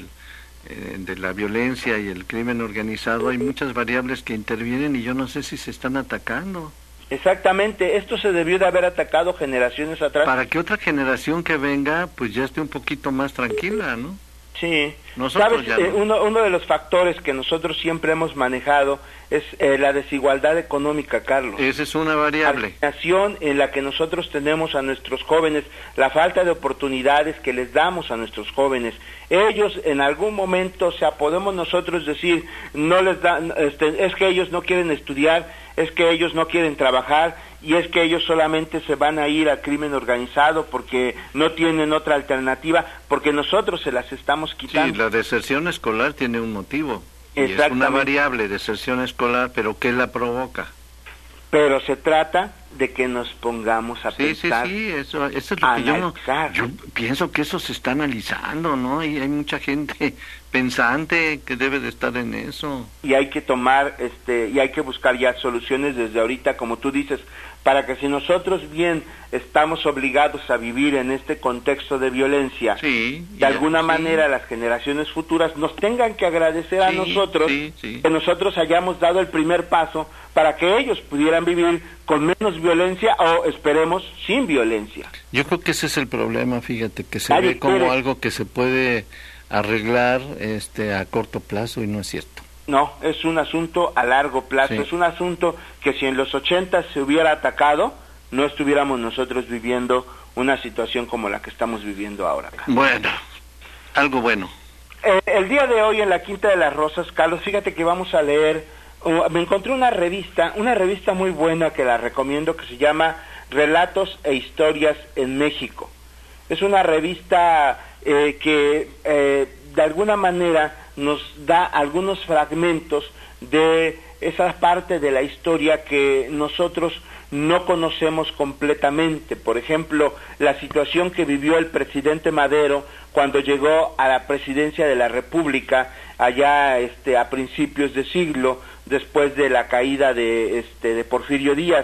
la violencia y el crimen organizado, hay muchas variables que intervienen y yo no sé si se están atacando. Exactamente, esto se debió de haber atacado generaciones atrás. Para que otra generación que venga, pues ya esté un poquito más tranquila, ¿no? Sí. Nosotros ¿sabes? Uno de los factores que nosotros siempre hemos manejado es la desigualdad económica, Carlos. Esa es una variable. La situación en la que nosotros tenemos a nuestros jóvenes, la falta de oportunidades que les damos a nuestros jóvenes. Ellos en algún momento, o sea, podemos nosotros decir, no les dan, es que ellos no quieren estudiar, es que ellos no quieren trabajar y es que ellos solamente se van a ir al crimen organizado porque no tienen otra alternativa, porque nosotros se las estamos quitando. Sí, la deserción escolar tiene un motivo. Y es una variable, deserción escolar, pero ¿qué la provoca? Pero se trata de que nos pongamos a pensar. Sí, eso es lo que yo pienso que eso se está analizando, ¿no? Y hay mucha gente pensante que debe de estar en eso. Y hay que tomar, y hay que buscar ya soluciones desde ahorita, como tú dices, para que si nosotros bien estamos obligados a vivir en este contexto de violencia, de alguna manera las generaciones futuras nos tengan que agradecer a nosotros que nosotros hayamos dado el primer paso para que ellos pudieran vivir con menos violencia o, esperemos, sin violencia. Yo creo que ese es el problema, fíjate, que se ve como algo que se puede arreglar a corto plazo y no es cierto. No, es un asunto a largo plazo, es un asunto que si en los 80 se hubiera atacado, no estuviéramos nosotros viviendo una situación como la que estamos viviendo ahora acá. Bueno, algo bueno. El día de hoy en la Quinta de las Rosas, Carlos, fíjate que vamos a leer, me encontré una revista muy buena que la recomiendo, que se llama Relatos e Historias en México. Es una revista que de alguna manera nos da algunos fragmentos de esa parte de la historia que nosotros no conocemos completamente. Por ejemplo, la situación que vivió el presidente Madero cuando llegó a la presidencia de la República allá a principios de siglo, después de la caída de Porfirio Díaz.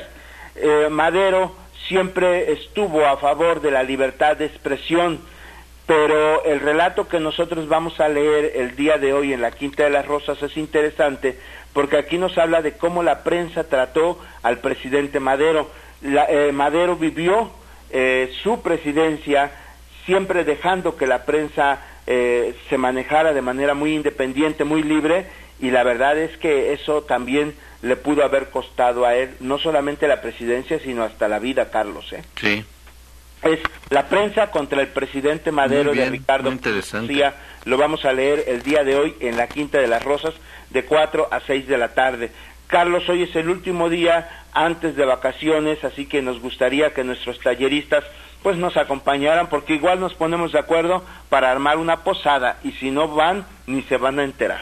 Madero siempre estuvo a favor de la libertad de expresión, pero el relato que nosotros vamos a leer el día de hoy en la Quinta de las Rosas es interesante porque aquí nos habla de cómo la prensa trató al presidente Madero. Madero vivió su presidencia siempre dejando que la prensa se manejara de manera muy independiente, muy libre, y la verdad es que eso también le pudo haber costado a él no solamente la presidencia, sino hasta la vida, Carlos. Sí. Es La prensa contra el presidente Madero, de Ricardo García. Lo vamos a leer el día de hoy en la Quinta de las Rosas de 4 a 6 de la tarde. Carlos, hoy es el último día antes de vacaciones, así que nos gustaría que nuestros talleristas pues nos acompañaran, porque igual nos ponemos de acuerdo para armar una posada, y si no van, ni se van a enterar.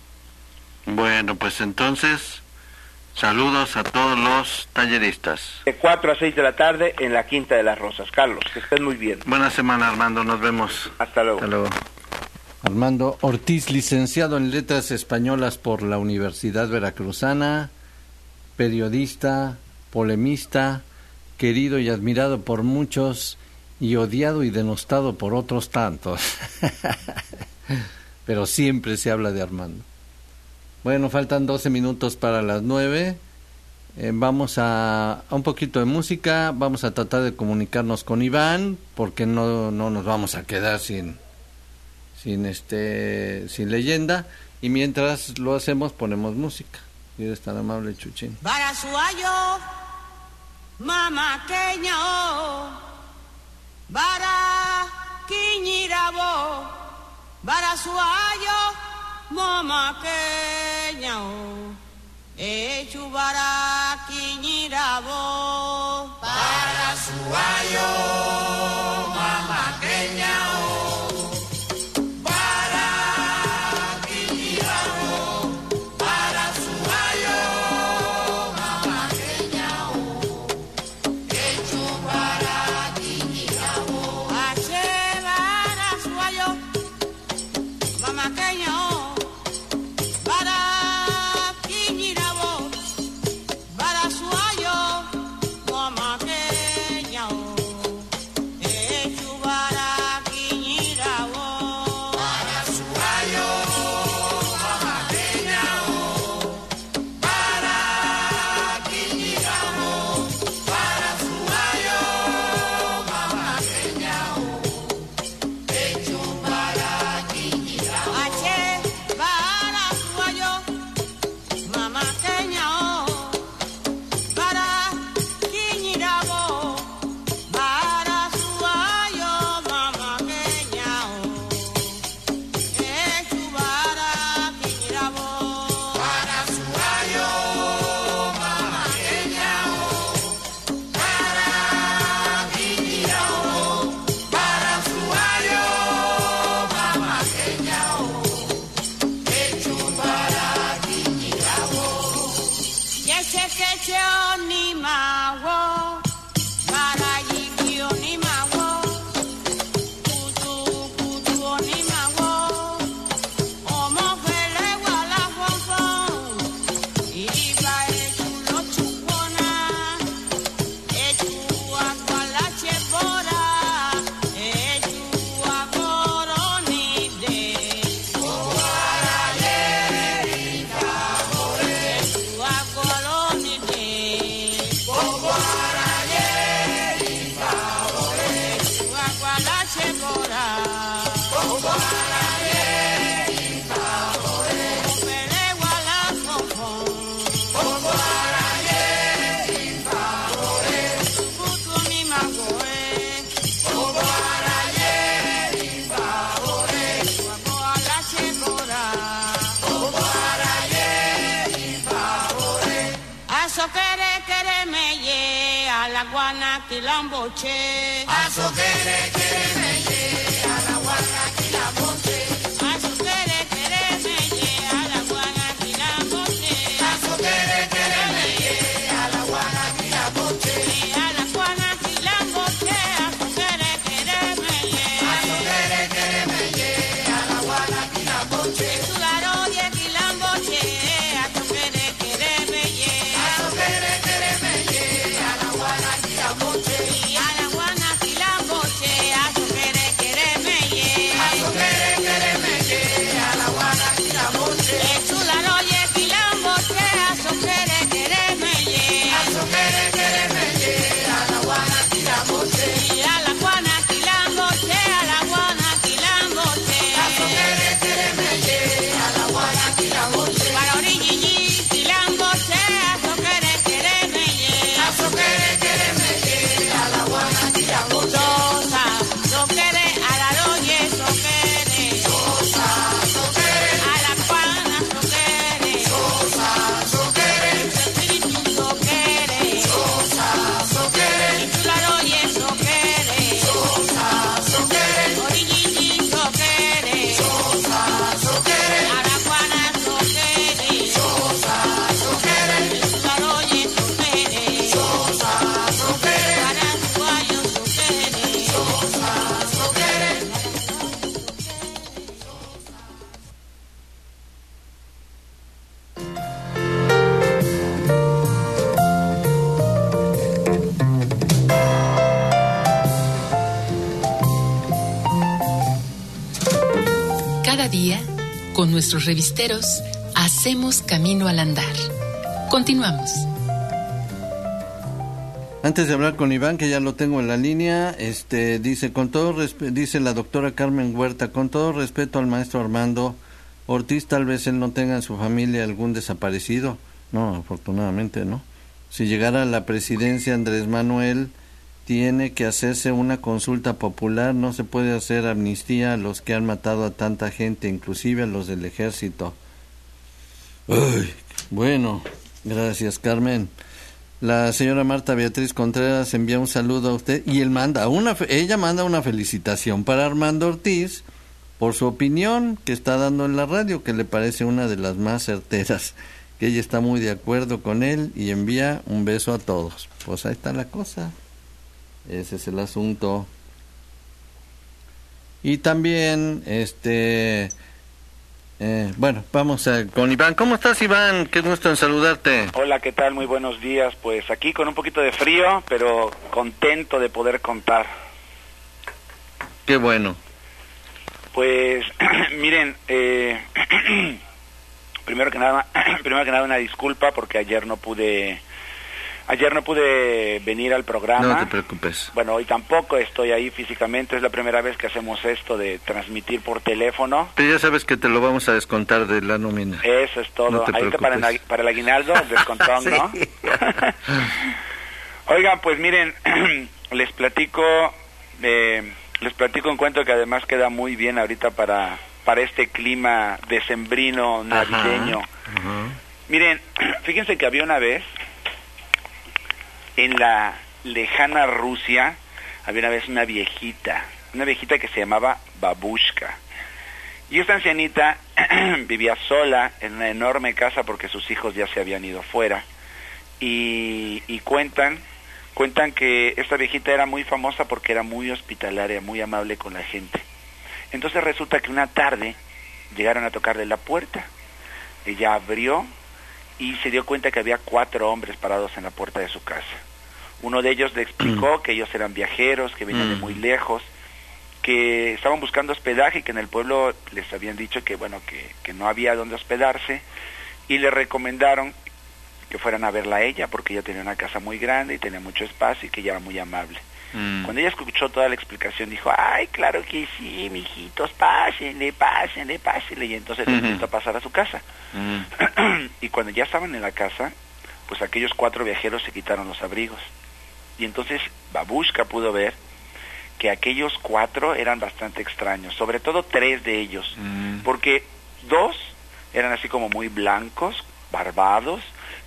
Bueno, pues entonces, saludos a todos los talleristas. De 4 a 6 de la tarde en la Quinta de las Rosas. Carlos, que estén muy bien. Buena semana, Armando, nos vemos. Hasta luego. Hasta luego. Armando Ortiz, licenciado en Letras Españolas por la Universidad Veracruzana, periodista, polemista, querido y admirado por muchos y odiado y denostado por otros tantos. Pero siempre se habla de Armando. Bueno, faltan 12 minutos para las 9. Vamos a un poquito de música. Vamos a tratar de comunicarnos con Iván, porque no nos vamos a quedar sin leyenda. Y mientras lo hacemos, ponemos música. Y eres tan amable, Chuchín. Barasuayo, mamaqueño, bara quiñirabo, barasuayo, mamaqueño, bara quiñirabo, barasuayo, mamaqueño. Hecho guana quilamboche. Aso quere, quere, me ye, a la guana quilamboche. Aso quere, quere, me ye, a la guana quilamboche. Aso quere, quere, me ye, a la guana quilamboche. A la guana quilamboche, aso quere, quere, me ye. Aso quere, quere, me ye, a la guana quilamboche. Su la roye quilamboche, aso quere, quere, me ye. Aso quere, quere, me ye, a la guana quilamboche. A la guana quilamboche, aso quere, quere, me ye. Aso quere, quere, me ye, a la guana quilamboche. Su la roye quilamboche, aso quere, quere, me ye. Aso quere, quere, me ye, a la guana quilamboche. A la guana quilamboche, a la guana quilamboche. Aso quere, quere, me ye, a la guana quilamboche. Para orillillí quilamboche, aso quere, quere, me ye. Aso quere, quere, me ye, a la guana quilamboche. Sosa, so quere, a la roye, so quere. Sosa, so quere, A la guana, so quere. sosa, so quere, Espíritu, so quere. sosa, so quere, La roye, so quere. sosa, so quere, Orillillí, so quere. sosa, so quere, A la guana, so quere. sosa, so quere, La roye, so quere. sosa, so quere, Para su guayo, so quere. sosa, so quere. Cada día, con nuestros revisteros, hacemos camino al andar. Continuamos. Antes de hablar con Iván, que ya lo tengo en la línea, dice con todo dice la doctora Carmen Huerta, con todo respeto al maestro Armando Ortiz, tal vez él no tenga en su familia algún desaparecido. No, afortunadamente no. Si llegara a la presidencia Andrés Manuel, tiene que hacerse una consulta popular, no se puede hacer amnistía a los que han matado a tanta gente, inclusive a los del ejército. Ay, bueno, gracias Carmen. La señora Marta Beatriz Contreras envía un saludo a usted y ella manda una felicitación para Armando Ortiz por su opinión que está dando en la radio, que le parece una de las más certeras, que ella está muy de acuerdo con él y envía un beso a todos. Pues ahí está la cosa, ese es el asunto. Y también, bueno, vamos con Iván. ¿Cómo estás, Iván? Qué gusto en saludarte. Hola, ¿qué tal? Muy buenos días. Pues aquí con un poquito de frío, pero contento de poder contar. Qué bueno. Pues, miren, primero que nada una disculpa porque ayer no pude venir al programa. No te preocupes. Bueno, hoy tampoco estoy ahí físicamente, es la primera vez que hacemos esto de transmitir por teléfono. Pero ya sabes que te lo vamos a descontar de la nómina. Eso es todo. No te Ahí preocupes. para el aguinaldo, descontón, Sí. ¿no? Oigan, pues miren, les platico un cuento que además queda muy bien ahorita para este clima decembrino, navideño. Ajá. Miren, fíjense que había una vez, en la lejana Rusia, había una vez una viejita que se llamaba Babushka. Y esta ancianita vivía sola en una enorme casa porque sus hijos ya se habían ido fuera. Y cuentan que esta viejita era muy famosa porque era muy hospitalaria, muy amable con la gente. Entonces resulta que una tarde llegaron a tocarle la puerta. Ella abrió y se dio cuenta que había 4 hombres parados en la puerta de su casa. Uno de ellos le explicó que ellos eran viajeros, que venían de muy lejos, que estaban buscando hospedaje y que en el pueblo les habían dicho que bueno, que no había dónde hospedarse, y le recomendaron que fueran a verla a ella porque ella tenía una casa muy grande y tenía mucho espacio y que ella era muy amable. Cuando ella escuchó toda la explicación dijo, ay, claro que sí, mijitos, pásenle, y entonces les invitó a pasar a su casa. Y cuando ya estaban en la casa, pues aquellos 4 viajeros se quitaron los abrigos. Y entonces Babushka pudo ver que aquellos 4 eran bastante extraños, sobre todo 3 de ellos, porque 2 eran así como muy blancos, barbados,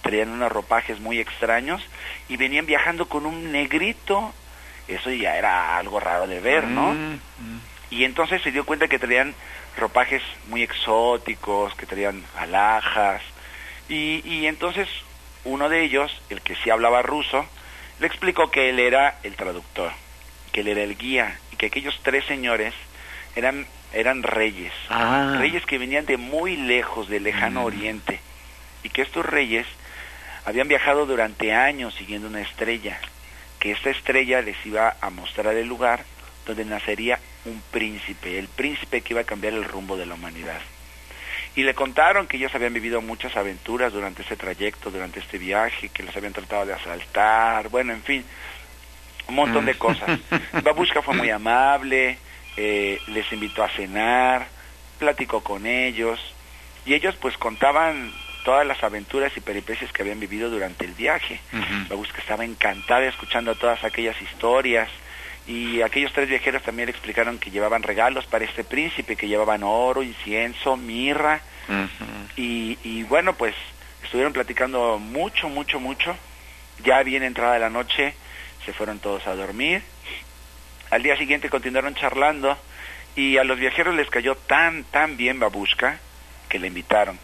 traían unos ropajes muy extraños y venían viajando con un negrito. Eso ya era algo raro de ver, ¿no? Y entonces se dio cuenta que traían ropajes muy exóticos, que traían alhajas, y entonces uno de ellos, el que sí hablaba ruso, le explicó que él era el traductor, que él era el guía, y que aquellos 3 señores eran reyes, reyes que venían de muy lejos, del lejano oriente, y que estos reyes habían viajado durante años siguiendo una estrella, que esta estrella les iba a mostrar el lugar donde nacería un príncipe, el príncipe que iba a cambiar el rumbo de la humanidad. Y le contaron que ellos habían vivido muchas aventuras durante ese trayecto, durante este viaje, que los habían tratado de asaltar, bueno, en fin, un montón de cosas. Babushka fue muy amable, les invitó a cenar, platicó con ellos, y ellos pues contaban todas las aventuras y peripecias que habían vivido durante el viaje. Babushka estaba encantada escuchando todas aquellas historias, y aquellos 3 viajeros también le explicaron que llevaban regalos para este príncipe, que llevaban oro, incienso, mirra, y bueno, pues estuvieron platicando mucho, ya bien entrada la noche, se fueron todos a dormir. Al día siguiente continuaron charlando, y a los viajeros les cayó tan bien Babushka, que le invitaron.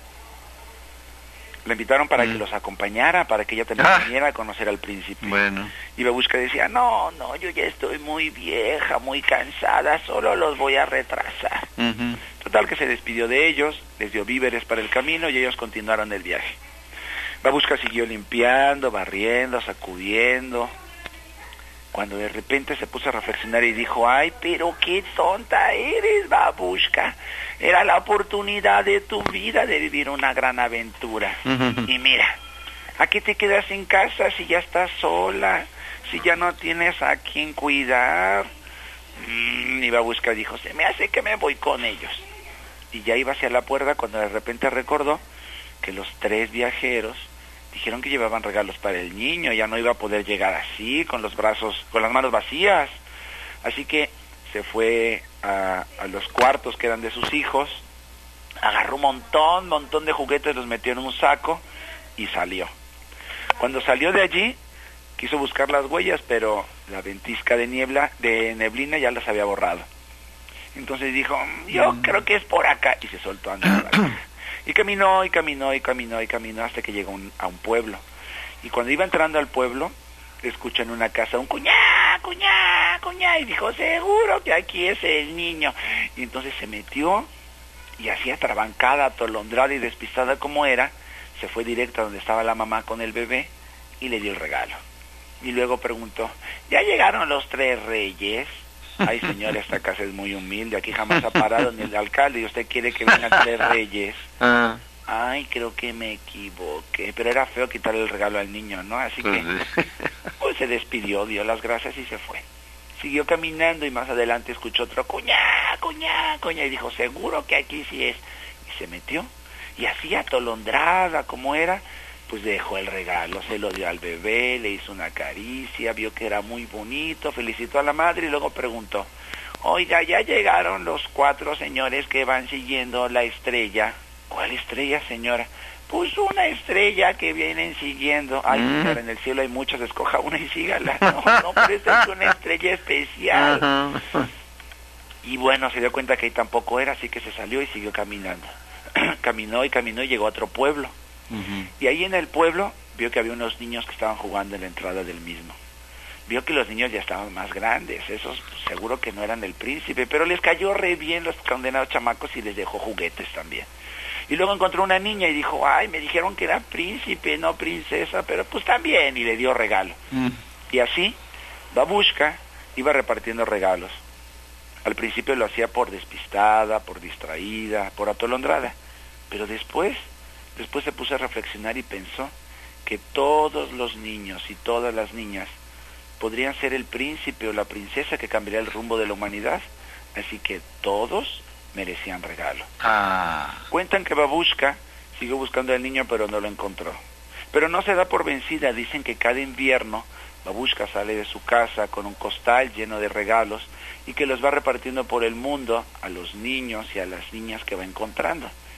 La invitaron para que los acompañara, para que ella también viniera a conocer al príncipe. Bueno. Y Babushka decía, no, yo ya estoy muy vieja, muy cansada, solo los voy a retrasar. Total que se despidió de ellos, les dio víveres para el camino y ellos continuaron el viaje. Babushka siguió limpiando, barriendo, sacudiendo, cuando de repente se puso a reflexionar y dijo, ay, pero qué tonta eres, Babushka. Era la oportunidad de tu vida de vivir una gran aventura. Y mira, ¿a qué te quedas en casa si ya estás sola? Si ya no tienes a quien cuidar. Y Babushka dijo, se me hace que me voy con ellos. Y ya iba hacia la puerta cuando de repente recordó que los 3 viajeros dijeron que llevaban regalos para el niño, ya no iba a poder llegar así, con los manos vacías. Así que se fue a los cuartos que eran de sus hijos, agarró un montón de juguetes, los metió en un saco y salió. Cuando salió de allí, quiso buscar las huellas, pero la ventisca de neblina ya las había borrado. Entonces dijo, yo creo que es por acá, y se soltó a andar. Y caminó hasta que llegó a un pueblo. Y cuando iba entrando al pueblo, escuchó en una casa un cuñá, y dijo, seguro que aquí es el niño. Y entonces se metió, y así atrabancada, atolondrada y despistada como era, se fue directo a donde estaba la mamá con el bebé, y le dio el regalo. Y luego preguntó, ¿ya llegaron los 3 reyes? Ay, señora, esta casa es muy humilde, aquí jamás ha parado ni el alcalde, y usted quiere que vengan 3 reyes. Ay, creo que me equivoqué, pero era feo quitarle el regalo al niño, ¿no? Así que, pues se despidió, dio las gracias y se fue. Siguió caminando y más adelante escuchó otro cuñá, y dijo, seguro que aquí sí es. Y se metió, y así atolondrada como era, pues dejó el regalo, se lo dio al bebé, le hizo una caricia, vio que era muy bonito, felicitó a la madre y luego preguntó, oiga, ¿ya llegaron los 4 señores que van siguiendo la estrella? ¿Cuál estrella, señora? Pues una estrella que vienen siguiendo. Ay, señora, en el cielo hay muchas, escoja una y sígala. No, pero esta es una estrella especial. Y bueno, se dio cuenta que ahí tampoco era, así que se salió y siguió caminando. Caminó y llegó a otro pueblo. Y ahí en el pueblo vio que había unos niños que estaban jugando en la entrada del mismo. Vio que los niños ya estaban más grandes, esos seguro que no eran el príncipe, pero les cayó re bien los condenados chamacos y les dejó juguetes también. Y luego encontró una niña y dijo, ay, me dijeron que era príncipe, no princesa, pero pues también, y le dio regalo. Y así, Babushka iba repartiendo regalos. Al principio lo hacía por despistada, por distraída, por atolondrada, pero después se puso a reflexionar y pensó que todos los niños y todas las niñas podrían ser el príncipe o la princesa que cambiaría el rumbo de la humanidad, así que todos merecían regalo. Cuentan que Babushka siguió buscando al niño pero no lo encontró. Pero no se da por vencida, dicen que cada invierno Babushka sale de su casa con un costal lleno de regalos y que los va repartiendo por el mundo a los niños y a las niñas que va encontrando.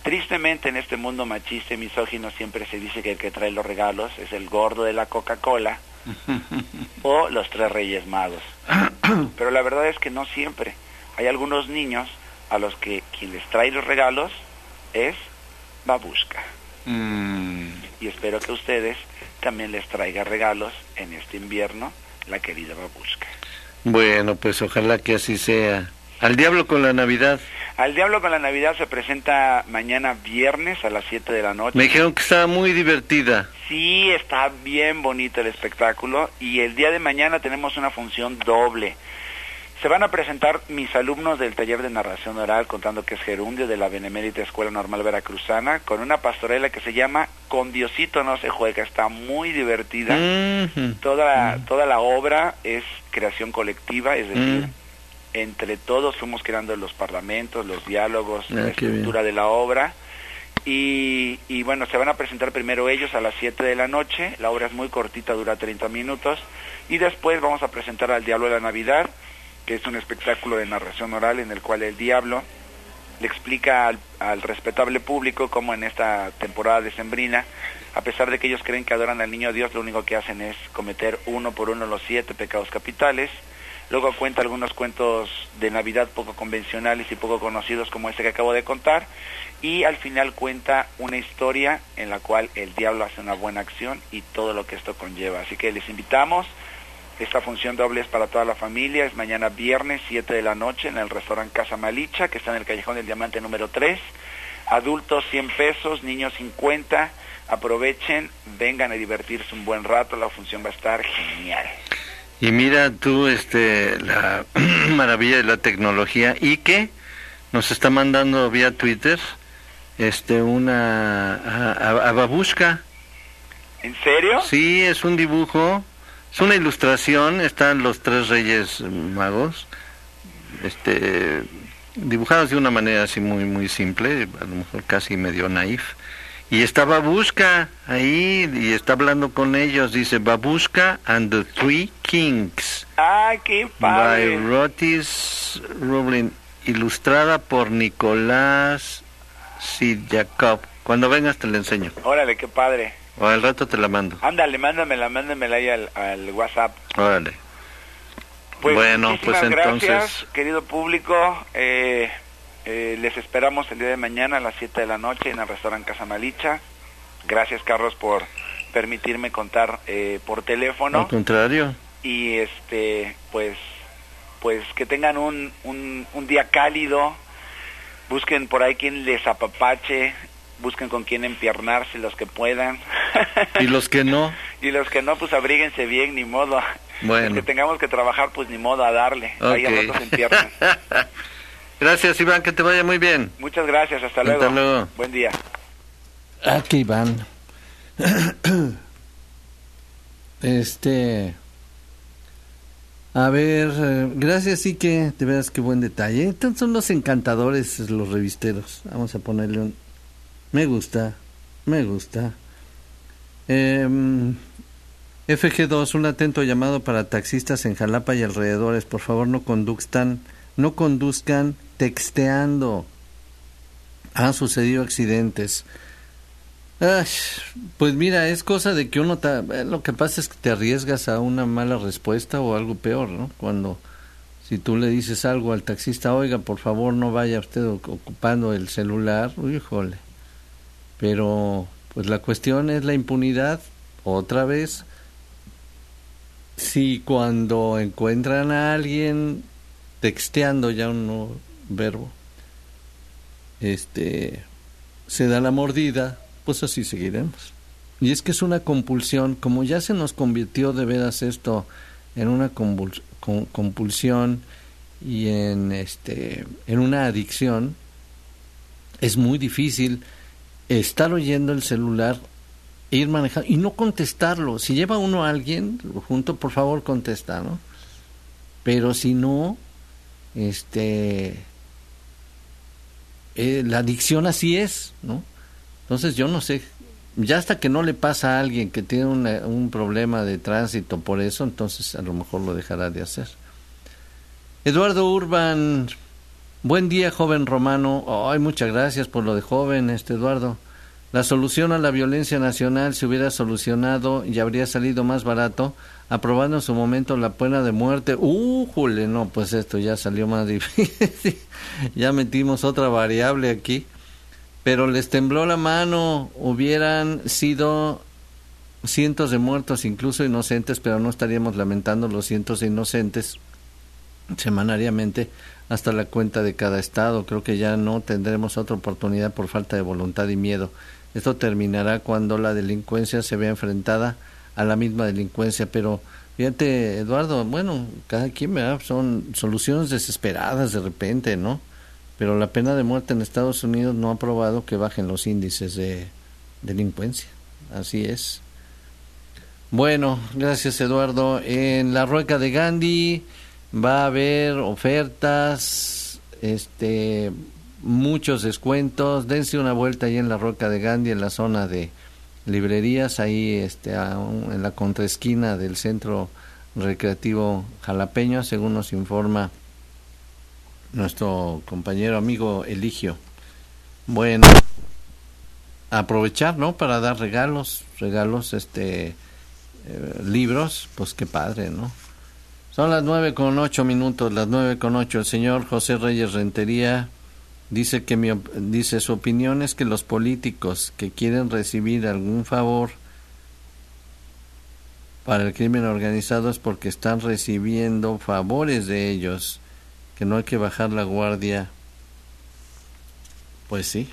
Tristemente en este mundo machista y misógino siempre se dice que el que trae los regalos es el gordo de la Coca-Cola o los 3 Reyes Magos. Pero la verdad es que no siempre. Hay algunos niños a los que quien les trae los regalos es Babushka. Y espero que a ustedes también les traiga regalos en este invierno la querida Babushka. Bueno, pues ojalá que así sea. Al diablo con la Navidad. Al diablo con la Navidad se presenta mañana viernes a las 7 de la noche. Me dijeron que estaba muy divertida. Sí, está bien bonito el espectáculo y el día de mañana tenemos una función doble. Se van a presentar mis alumnos del taller de narración oral, contando que es gerundio de la Benemérita Escuela Normal Veracruzana, con una pastorela que se llama Con Diosito no se juega. Está muy divertida. Toda la obra es creación colectiva, es decir, entre todos fuimos creando los parlamentos, los diálogos, la estructura de la obra. Y bueno, se van a presentar primero ellos a las 7 de la noche. La obra es muy cortita, dura 30 minutos. Y después vamos a presentar al Diablo de la Navidad, que es un espectáculo de narración oral en el cual el diablo le explica al respetable público cómo en esta temporada decembrina, a pesar de que ellos creen que adoran al niño Dios, lo único que hacen es cometer uno por uno los 7 pecados capitales. Luego cuenta algunos cuentos de Navidad poco convencionales y poco conocidos como este que acabo de contar, y al final cuenta una historia en la cual el diablo hace una buena acción y todo lo que esto conlleva. Así que les invitamos. Esta función doble es para toda la familia, es mañana viernes 7 de la noche en el restaurante Casa Malicha, que está en el Callejón del Diamante número 3. Adultos 100 pesos, niños 50. Aprovechen, vengan a divertirse un buen rato, la función va a estar genial. Y mira tú, la maravilla de la tecnología, y que nos está mandando vía Twitter, a Babushka. ¿En serio? Sí, es un dibujo. Es una ilustración, están los 3 Reyes Magos, dibujados de una manera así muy muy simple, a lo mejor casi medio naif. Y está Babushka ahí y está hablando con ellos, dice Babushka and the Three Kings. ¡Ah, qué padre! By Rotis Rublin, ilustrada por Nicolás Sidjakov. Cuando vengas te la enseño. Órale, qué padre. O al rato te la mando. Ándale, mándamela ahí al WhatsApp. Órale. Pues, bueno, pues entonces... gracias, querido público. Les esperamos el día de mañana a las 7 de la noche en el restaurante Casa Malicha. Gracias, Carlos, por permitirme contar por teléfono. Al contrario. Y pues que tengan un día cálido. Busquen por ahí quien les apapache. Busquen con quién empiernarse los que puedan. ¿Y los que no? Y los que no, pues abríguense bien, ni modo. Bueno. Los que tengamos que trabajar, pues ni modo, a darle. Okay. Ahí a ratos se empiernan. Gracias, Iván, que te vaya muy bien. Muchas gracias, hasta luego. Hasta luego. Buen día. Aquí Iván. A ver, gracias, sí que te veas qué buen detalle. Entonces son los encantadores, los revisteros. Vamos a ponerle un me gusta. FG2, un atento llamado para taxistas en Jalapa y alrededores. Por favor, no conduzcan texteando. Han sucedido accidentes. Pues mira, es cosa de que uno lo que pasa es que te arriesgas a una mala respuesta o algo peor, ¿no? Cuando si tú le dices algo al taxista, oiga, por favor no vaya usted ocupando el celular, híjole. Pero pues la cuestión es la impunidad, otra vez. Si cuando encuentran a alguien texteando, ya un nuevo verbo, se da la mordida, pues así seguiremos. Y es que es una compulsión, como ya se nos convirtió de veras esto en una compulsión y en una adicción, es muy difícil estar oyendo el celular, ir manejando y no contestarlo. Si lleva uno a alguien junto, por favor contesta, ¿no? Pero si no, la adicción así es, ¿no? Entonces yo no sé, ya hasta que no le pasa a alguien que tiene un problema de tránsito por eso, entonces a lo mejor lo dejará de hacer. Eduardo Urban, Buen día, joven Romano. Ay, muchas gracias por lo de joven, Eduardo. La solución a la violencia nacional se hubiera solucionado y habría salido más barato aprobando en su momento la pena de muerte. ¡Jule! No, pues esto ya salió más difícil. Ya metimos otra variable aquí. Pero les tembló la mano. Hubieran sido cientos de muertos, incluso inocentes, pero no estaríamos lamentando los cientos de inocentes semanariamente hasta la cuenta de cada estado. Creo que ya no tendremos otra oportunidad por falta de voluntad y miedo. Esto terminará cuando la delincuencia se vea enfrentada a la misma delincuencia, pero fíjate, Eduardo, bueno, cada quien, ¿verdad? Son soluciones desesperadas de repente, ¿no? Pero la pena de muerte en Estados Unidos no ha probado que bajen los índices de delincuencia. Así es. Bueno, gracias, Eduardo. En la Rueca de Gandhi va a haber ofertas, muchos descuentos. Dense una vuelta ahí en la Rueca de Gandhi, en la zona de librerías, ahí en la contraesquina del Centro Recreativo Jalapeño, según nos informa nuestro compañero amigo Eligio. Bueno, aprovechar, ¿no? Para dar regalos, libros, pues qué padre, ¿no? Son las 9:08, las 9:08. El señor José Reyes Rentería dice dice su opinión es que los políticos que quieren recibir algún favor para el crimen organizado es porque están recibiendo favores de ellos, que no hay que bajar la guardia. Pues sí.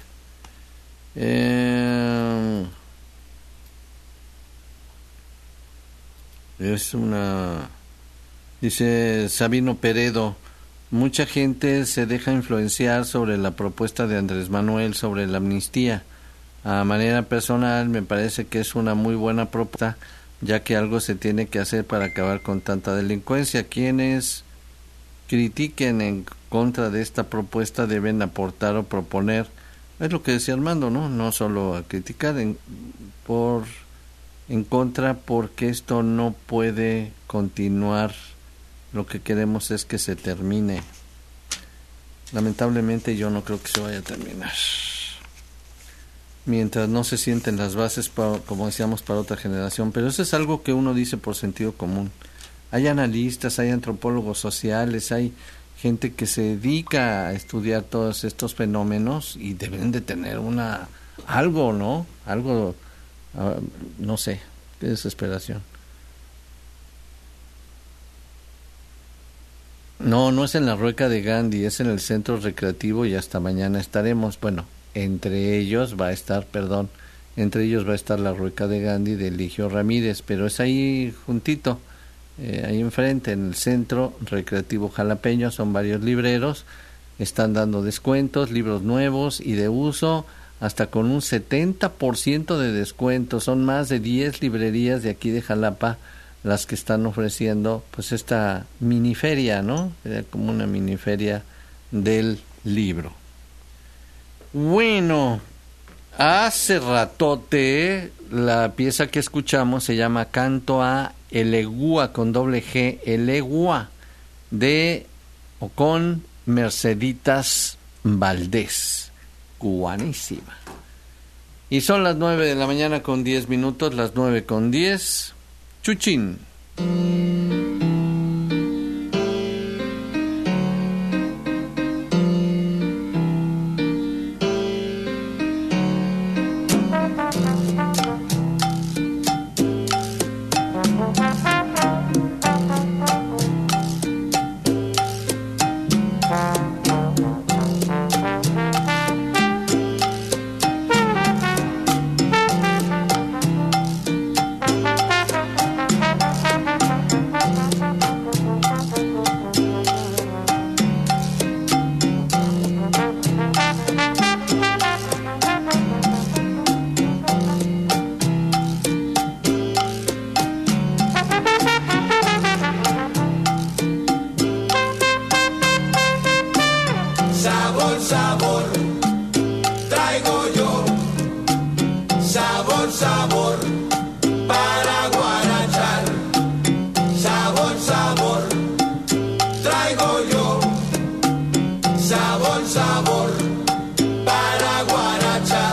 Es una... Dice Sabino Peredo, mucha gente se deja influenciar sobre la propuesta de Andrés Manuel sobre la amnistía. A manera personal me parece que es una muy buena propuesta, ya que algo se tiene que hacer para acabar con tanta delincuencia. Quienes critiquen en contra de esta propuesta deben aportar o proponer, es lo que decía Armando, no solo a criticar en contra, porque esto no puede continuar. Lo que queremos es que se termine. Lamentablemente yo no creo que se vaya a terminar. Mientras no se sienten las bases, como decíamos, para otra generación. Pero eso es algo que uno dice por sentido común. Hay analistas, hay antropólogos sociales, hay gente que se dedica a estudiar todos estos fenómenos y deben de tener algo, ¿no? Algo, no sé, qué desesperación. No es en la Rueca de Gandhi, es en el Centro Recreativo y hasta mañana estaremos. Bueno, entre ellos va a estar la Rueca de Gandhi de Eligio Ramírez, pero es ahí juntito, ahí enfrente, en el Centro Recreativo Jalapeño. Son varios libreros, están dando descuentos, libros nuevos y de uso, hasta con un 70% de descuento. Son más de 10 librerías de aquí de Jalapa las que están ofreciendo pues esta miniferia, ¿no? Como una miniferia del libro. Bueno, hace ratote la pieza que escuchamos se llama Canto a Elegua, con doble G, Elegua, de o con Merceditas Valdés, cubanísima. Y son las 9:10 a.m, las 9:10. Chuchín. Sabor sabor para guarachar.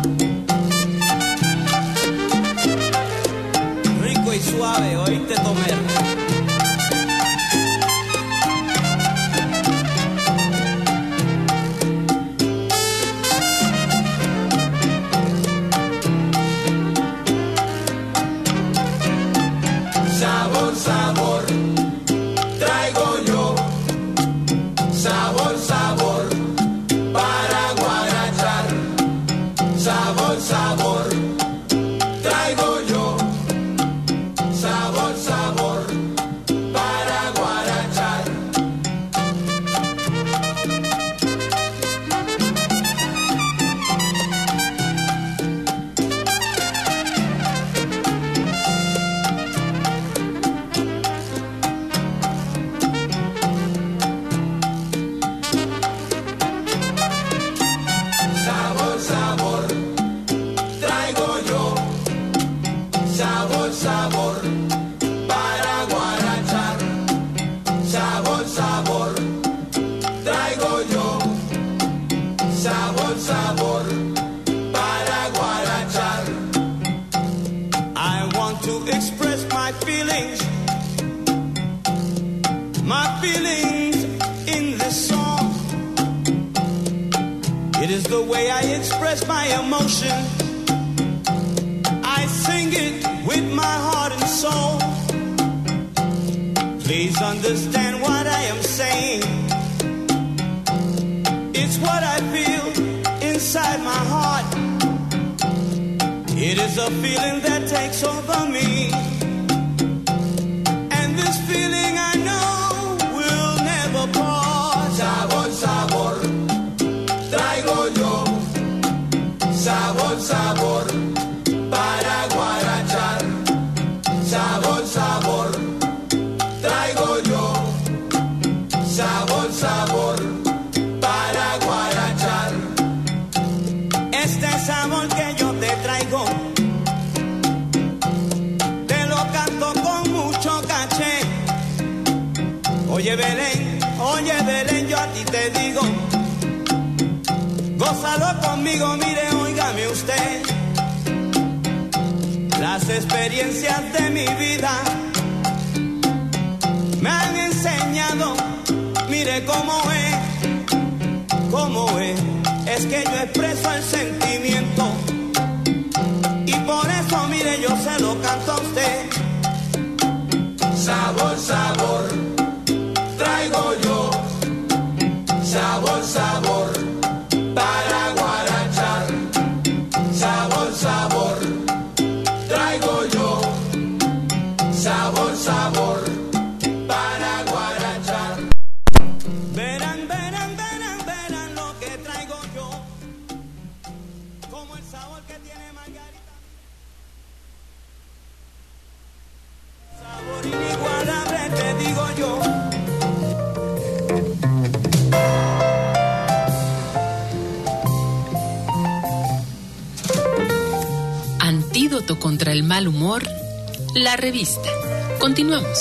Rico y suave, oíste comer. Sabor, sabor, traigo yo. Sabor, sabor, para guarachar. Sabor, sabor, traigo yo. Sabor, sabor, para guarachar. Sabor, sabor, traigo yo. Sabor, sabor, para guarachar. Sabor, sabor, traigo yo. Sabor, sabor, para guarachar. I want to express my feelings in this song. It is the way I express my emotion. I sing it with my heart and soul. Please understand what I am saying. It's what I feel inside my heart. It is a feeling that takes over me. And this feeling I know will never part. Sabor, sabor, traigo yo. Sabor, sabor, para guarachar. Sabor, sabor, traigo yo. Sabor, sabor, para guarachar. Este sabor que yo te traigo, te lo canto con mucho caché. Oye Belén, yo a ti te digo, gózalo conmigo, mire, óigame usted. Las experiencias de mi vida me han enseñado, mire cómo es que yo expreso el sentimiento. Y por eso, mire, yo se lo canto a usted. Sabor, sabor, traigo yo. Sabor, sabor, para guarachar. Sabor, sabor, traigo yo. Sabor, sabor, para guarachar. Verán lo que traigo yo. Como el sabor que tiene Margarita. Sabor inigualable, te digo yo. Antídoto contra el mal humor, la revista. Continuamos.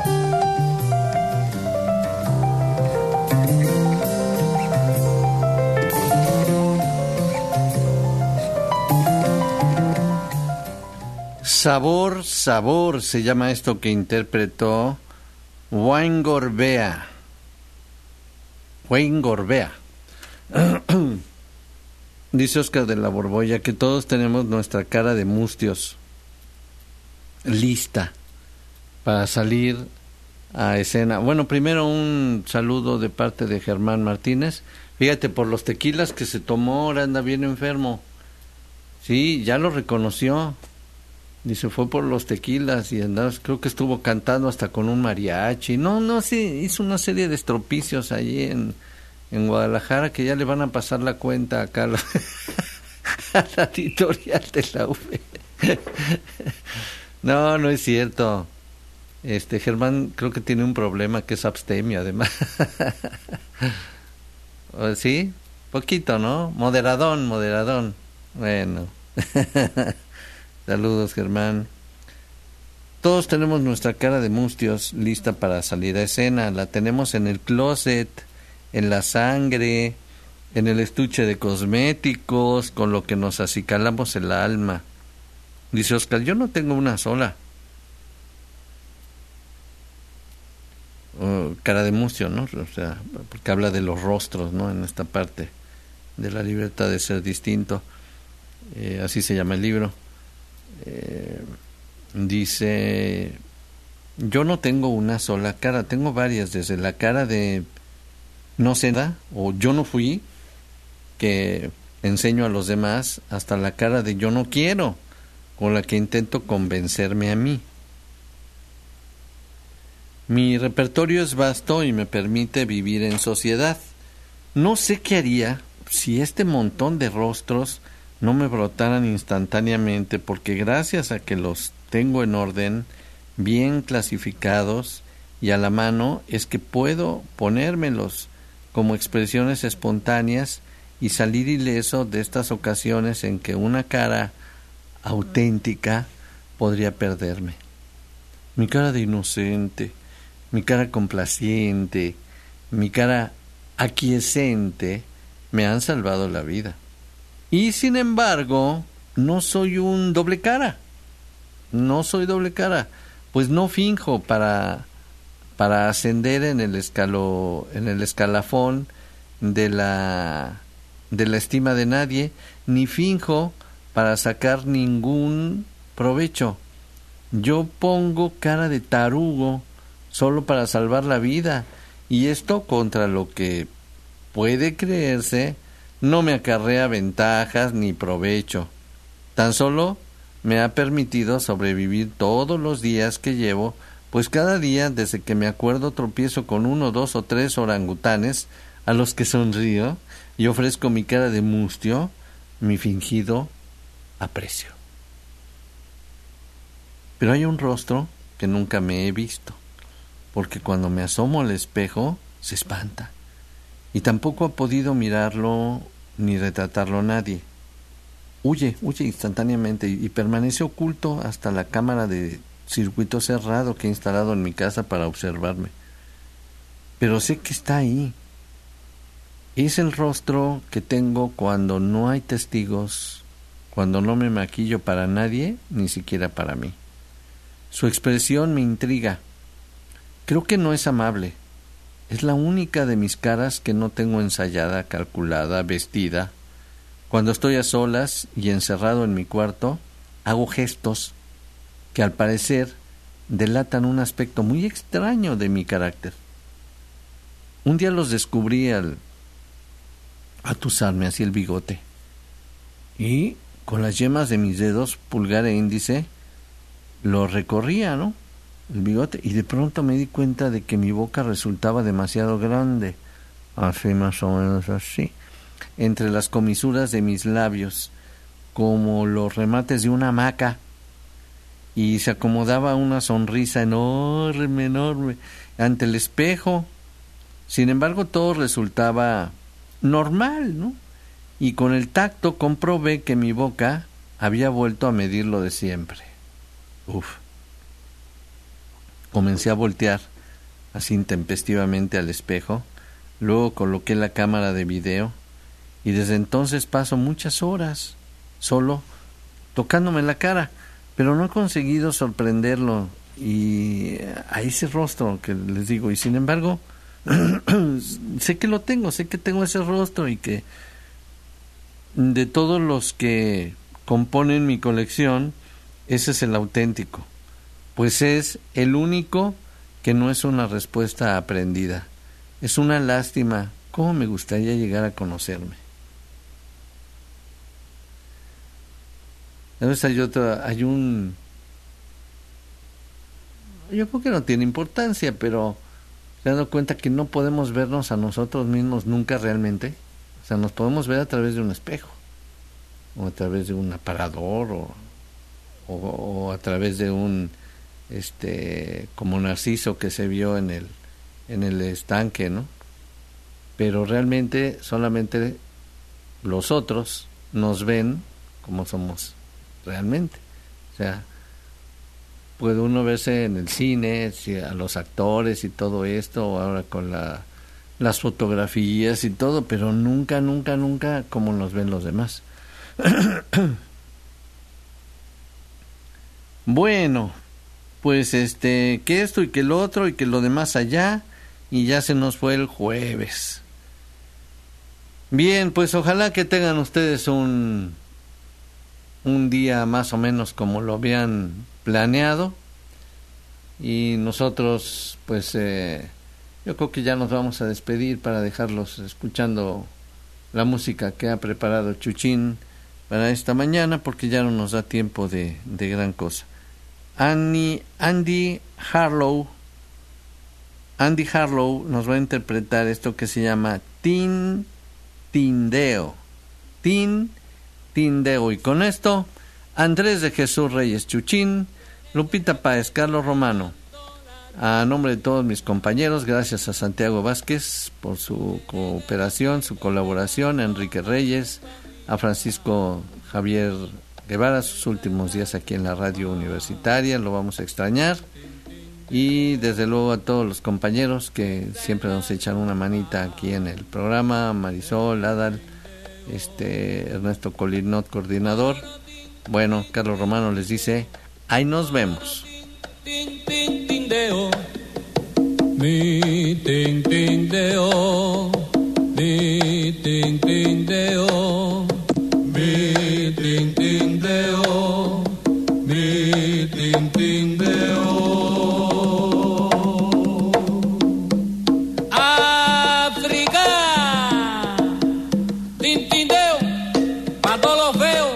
Sabor, sabor, se llama esto que interpretó Wayne Gorbea. Dice Oscar de la Borbolla que todos tenemos nuestra cara de mustios lista para salir a escena. Bueno, primero un saludo de parte de Germán Martínez. Fíjate, por los tequilas que se tomó, ahora anda bien enfermo. Sí, ya lo reconoció. Dice, fue por los tequilas y andaba, creo que estuvo cantando hasta con un mariachi. No, sí, hizo una serie de estropicios allí en Guadalajara que ya le van a pasar la cuenta acá a la editorial de la UV. No es cierto. Germán creo que tiene un problema que es abstemio, además. ¿Sí? Poquito, ¿no? Moderadón. Bueno. Saludos, Germán. Todos tenemos nuestra cara de mustios lista para salir a escena. La tenemos en el closet, en la sangre, en el estuche de cosméticos, con lo que nos acicalamos el alma. Dice Oscar, yo no tengo una sola. Cara de Mucio, ¿no? O sea, porque habla de los rostros, ¿no? En esta parte de la libertad de ser distinto. Así se llama el libro. Dice, yo no tengo una sola cara, tengo varias, desde la cara de no sé nada, o yo no fui, que enseño a los demás, hasta la cara de yo no quiero, con la que intento convencerme a mí. Mi repertorio es vasto y me permite vivir en sociedad. No sé qué haría si este montón de rostros no me brotaran instantáneamente, porque gracias a que los tengo en orden, bien clasificados y a la mano, es que puedo ponérmelos como expresiones espontáneas y salir ileso de estas ocasiones en que una cara auténtica podría perderme. Mi cara de inocente, mi cara complaciente, mi cara aquiescente me han salvado la vida. Y sin embargo, no soy un doble cara. No soy doble cara, pues no finjo para ascender en el escalafón de la estima de nadie, ni finjo para sacar ningún provecho. Yo pongo cara de tarugo solo para salvar la vida, y esto, contra lo que puede creerse, no me acarrea ventajas ni provecho. Tan solo me ha permitido sobrevivir todos los días que llevo, pues cada día desde que me acuerdo tropiezo con 1, 2 o 3 orangutanes a los que sonrío y ofrezco mi cara de mustio, mi fingido aprecio. Pero hay un rostro que nunca me he visto, porque cuando me asomo al espejo se espanta, y tampoco ha podido mirarlo ni retratarlo nadie. Huye instantáneamente y permanece oculto hasta la cámara de circuito cerrado que he instalado en mi casa para observarme. Pero sé que está ahí. Es el rostro que tengo cuando no hay testigos, cuando no me maquillo para nadie, ni siquiera para mí. Su expresión me intriga. Creo que no es amable. Es la única de mis caras que no tengo ensayada, calculada, vestida. Cuando estoy a solas y encerrado en mi cuarto, hago gestos que al parecer delatan un aspecto muy extraño de mi carácter. Un día los descubrí al atusarme así el bigote, y con las yemas de mis dedos, pulgar e índice, lo recorría, ¿no?, el bigote, y de pronto me di cuenta de que mi boca resultaba demasiado grande, así más o menos así, entre las comisuras de mis labios, como los remates de una hamaca, y se acomodaba una sonrisa enorme ante el espejo. Sin embargo, todo resultaba normal, ¿no? Y con el tacto comprobé que mi boca había vuelto a medir lo de siempre. Comencé a voltear así intempestivamente al espejo, luego coloqué la cámara de video, y desde entonces paso muchas horas solo tocándome la cara, pero no he conseguido sorprenderlo y a ese rostro que les digo, y sin embargo sé que lo tengo, sé que tengo ese rostro, y que de todos los que componen mi colección, ese es el auténtico, pues es el único que no es una respuesta aprendida. Es una lástima. ¿Cómo me gustaría llegar a conocerme? A veces hay un... Yo creo que no tiene importancia, pero se han dado cuenta que no podemos vernos a nosotros mismos nunca realmente. O sea, nos podemos ver a través de un espejo, o a través de un aparador, o a través de un como Narciso que se vio en el estanque, ¿no? Pero realmente solamente los otros nos ven como somos realmente. O sea, puede uno verse en el cine, a los actores y todo esto, o ahora con la las fotografías y todo, pero nunca como nos ven los demás. Bueno, pues que esto y que lo otro y que lo demás allá, y ya se nos fue el jueves. Bien, pues ojalá que tengan ustedes un día más o menos como lo habían planeado, y nosotros pues yo creo que ya nos vamos a despedir para dejarlos escuchando la música que ha preparado Chuchín para esta mañana, porque ya no nos da tiempo de gran cosa. Andy Harlow nos va a interpretar esto que se llama Tindeo. Tindeo. Y con esto, Andrés de Jesús Reyes Chuchín, Lupita Páez, Carlos Romano, a nombre de todos mis compañeros, gracias a Santiago Vázquez por su cooperación, su colaboración, a Enrique Reyes, a Francisco Javier Guevara, sus últimos días aquí en la radio universitaria, lo vamos a extrañar, y desde luego a todos los compañeros que siempre nos echan una manita aquí en el programa, Marisol, Adal, Ernesto Colinot, coordinador. Bueno, Carlos Romano les dice, ahí nos vemos. Tindeo, mi tindeo, mi tindeo, mi tindeo, mi tindeo. África, tindeo, pa' todos los feos.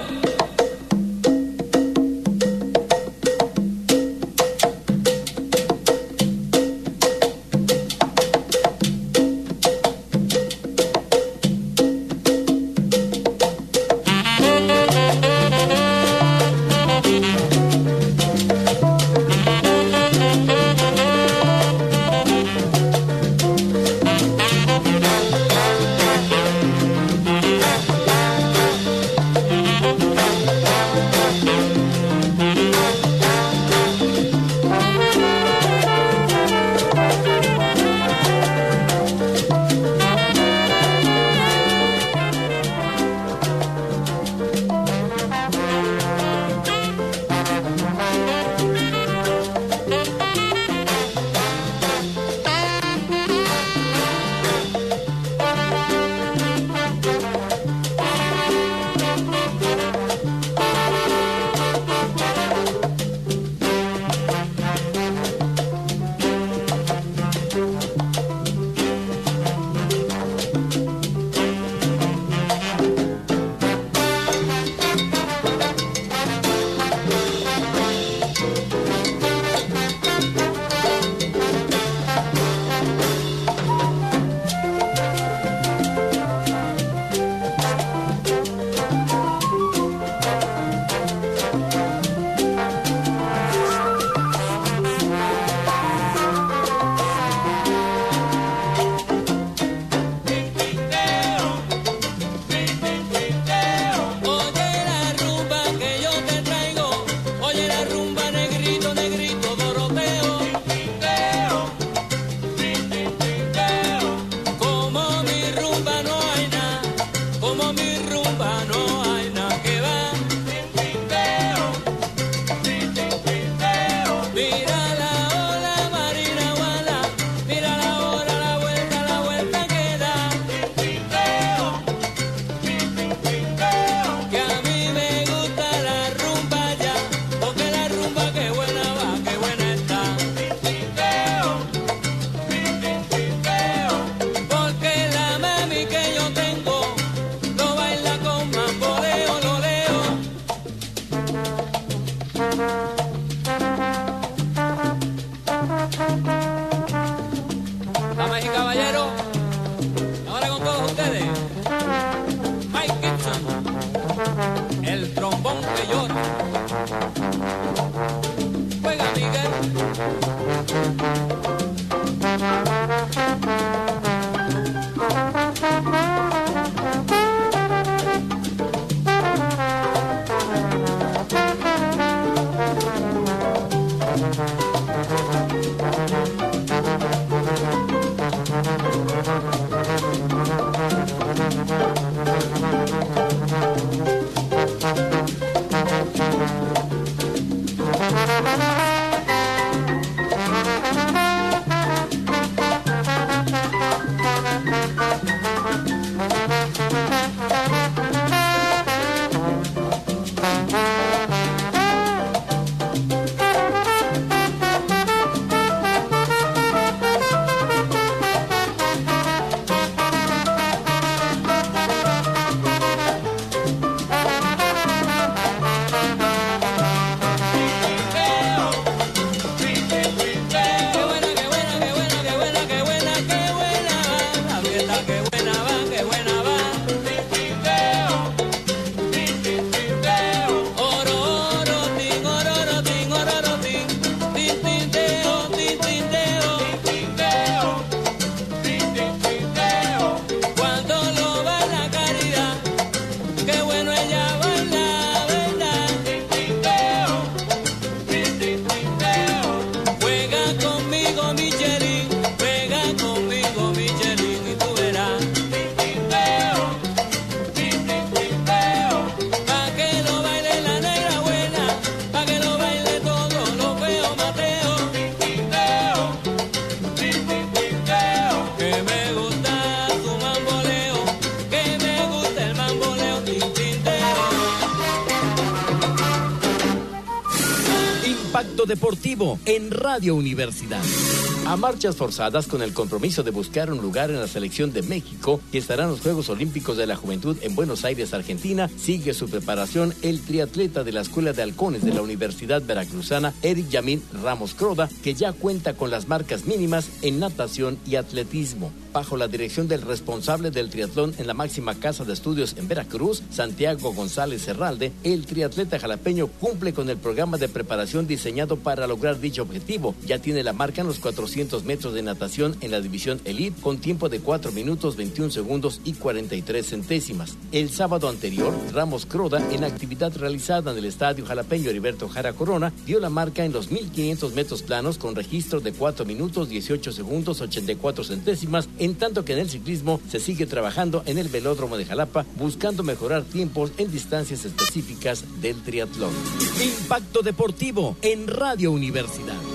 Impacto Deportivo en Radio Universidad. A marchas forzadas con el compromiso de buscar un lugar en la selección de México, que estará en los Juegos Olímpicos de la Juventud en Buenos Aires, Argentina, sigue su preparación el triatleta de la Escuela de Halcones de la Universidad Veracruzana, Eric Yamín Ramos Croda, que ya cuenta con las marcas mínimas en natación y atletismo. Bajo la dirección del responsable del triatlón en la máxima casa de estudios en Veracruz, Santiago González Herralde, el triatleta jalapeño cumple con el programa de preparación diseñado para lograr dicho objetivo. Ya tiene la marca en los 400 metros de natación en la división Elite con tiempo de 4 minutos 21 segundos y 43 centésimas. El sábado anterior, Ramos Croda, en actividad realizada en el estadio jalapeño Heriberto Jara Corona, dio la marca en los 1500 metros planos con registro de 4 minutos 18 segundos 84 centésimas, en tanto que en el ciclismo se sigue trabajando en el velódromo de Jalapa buscando mejorar tiempos en distancias específicas del triatlón. Impacto Deportivo en Radio Universidad.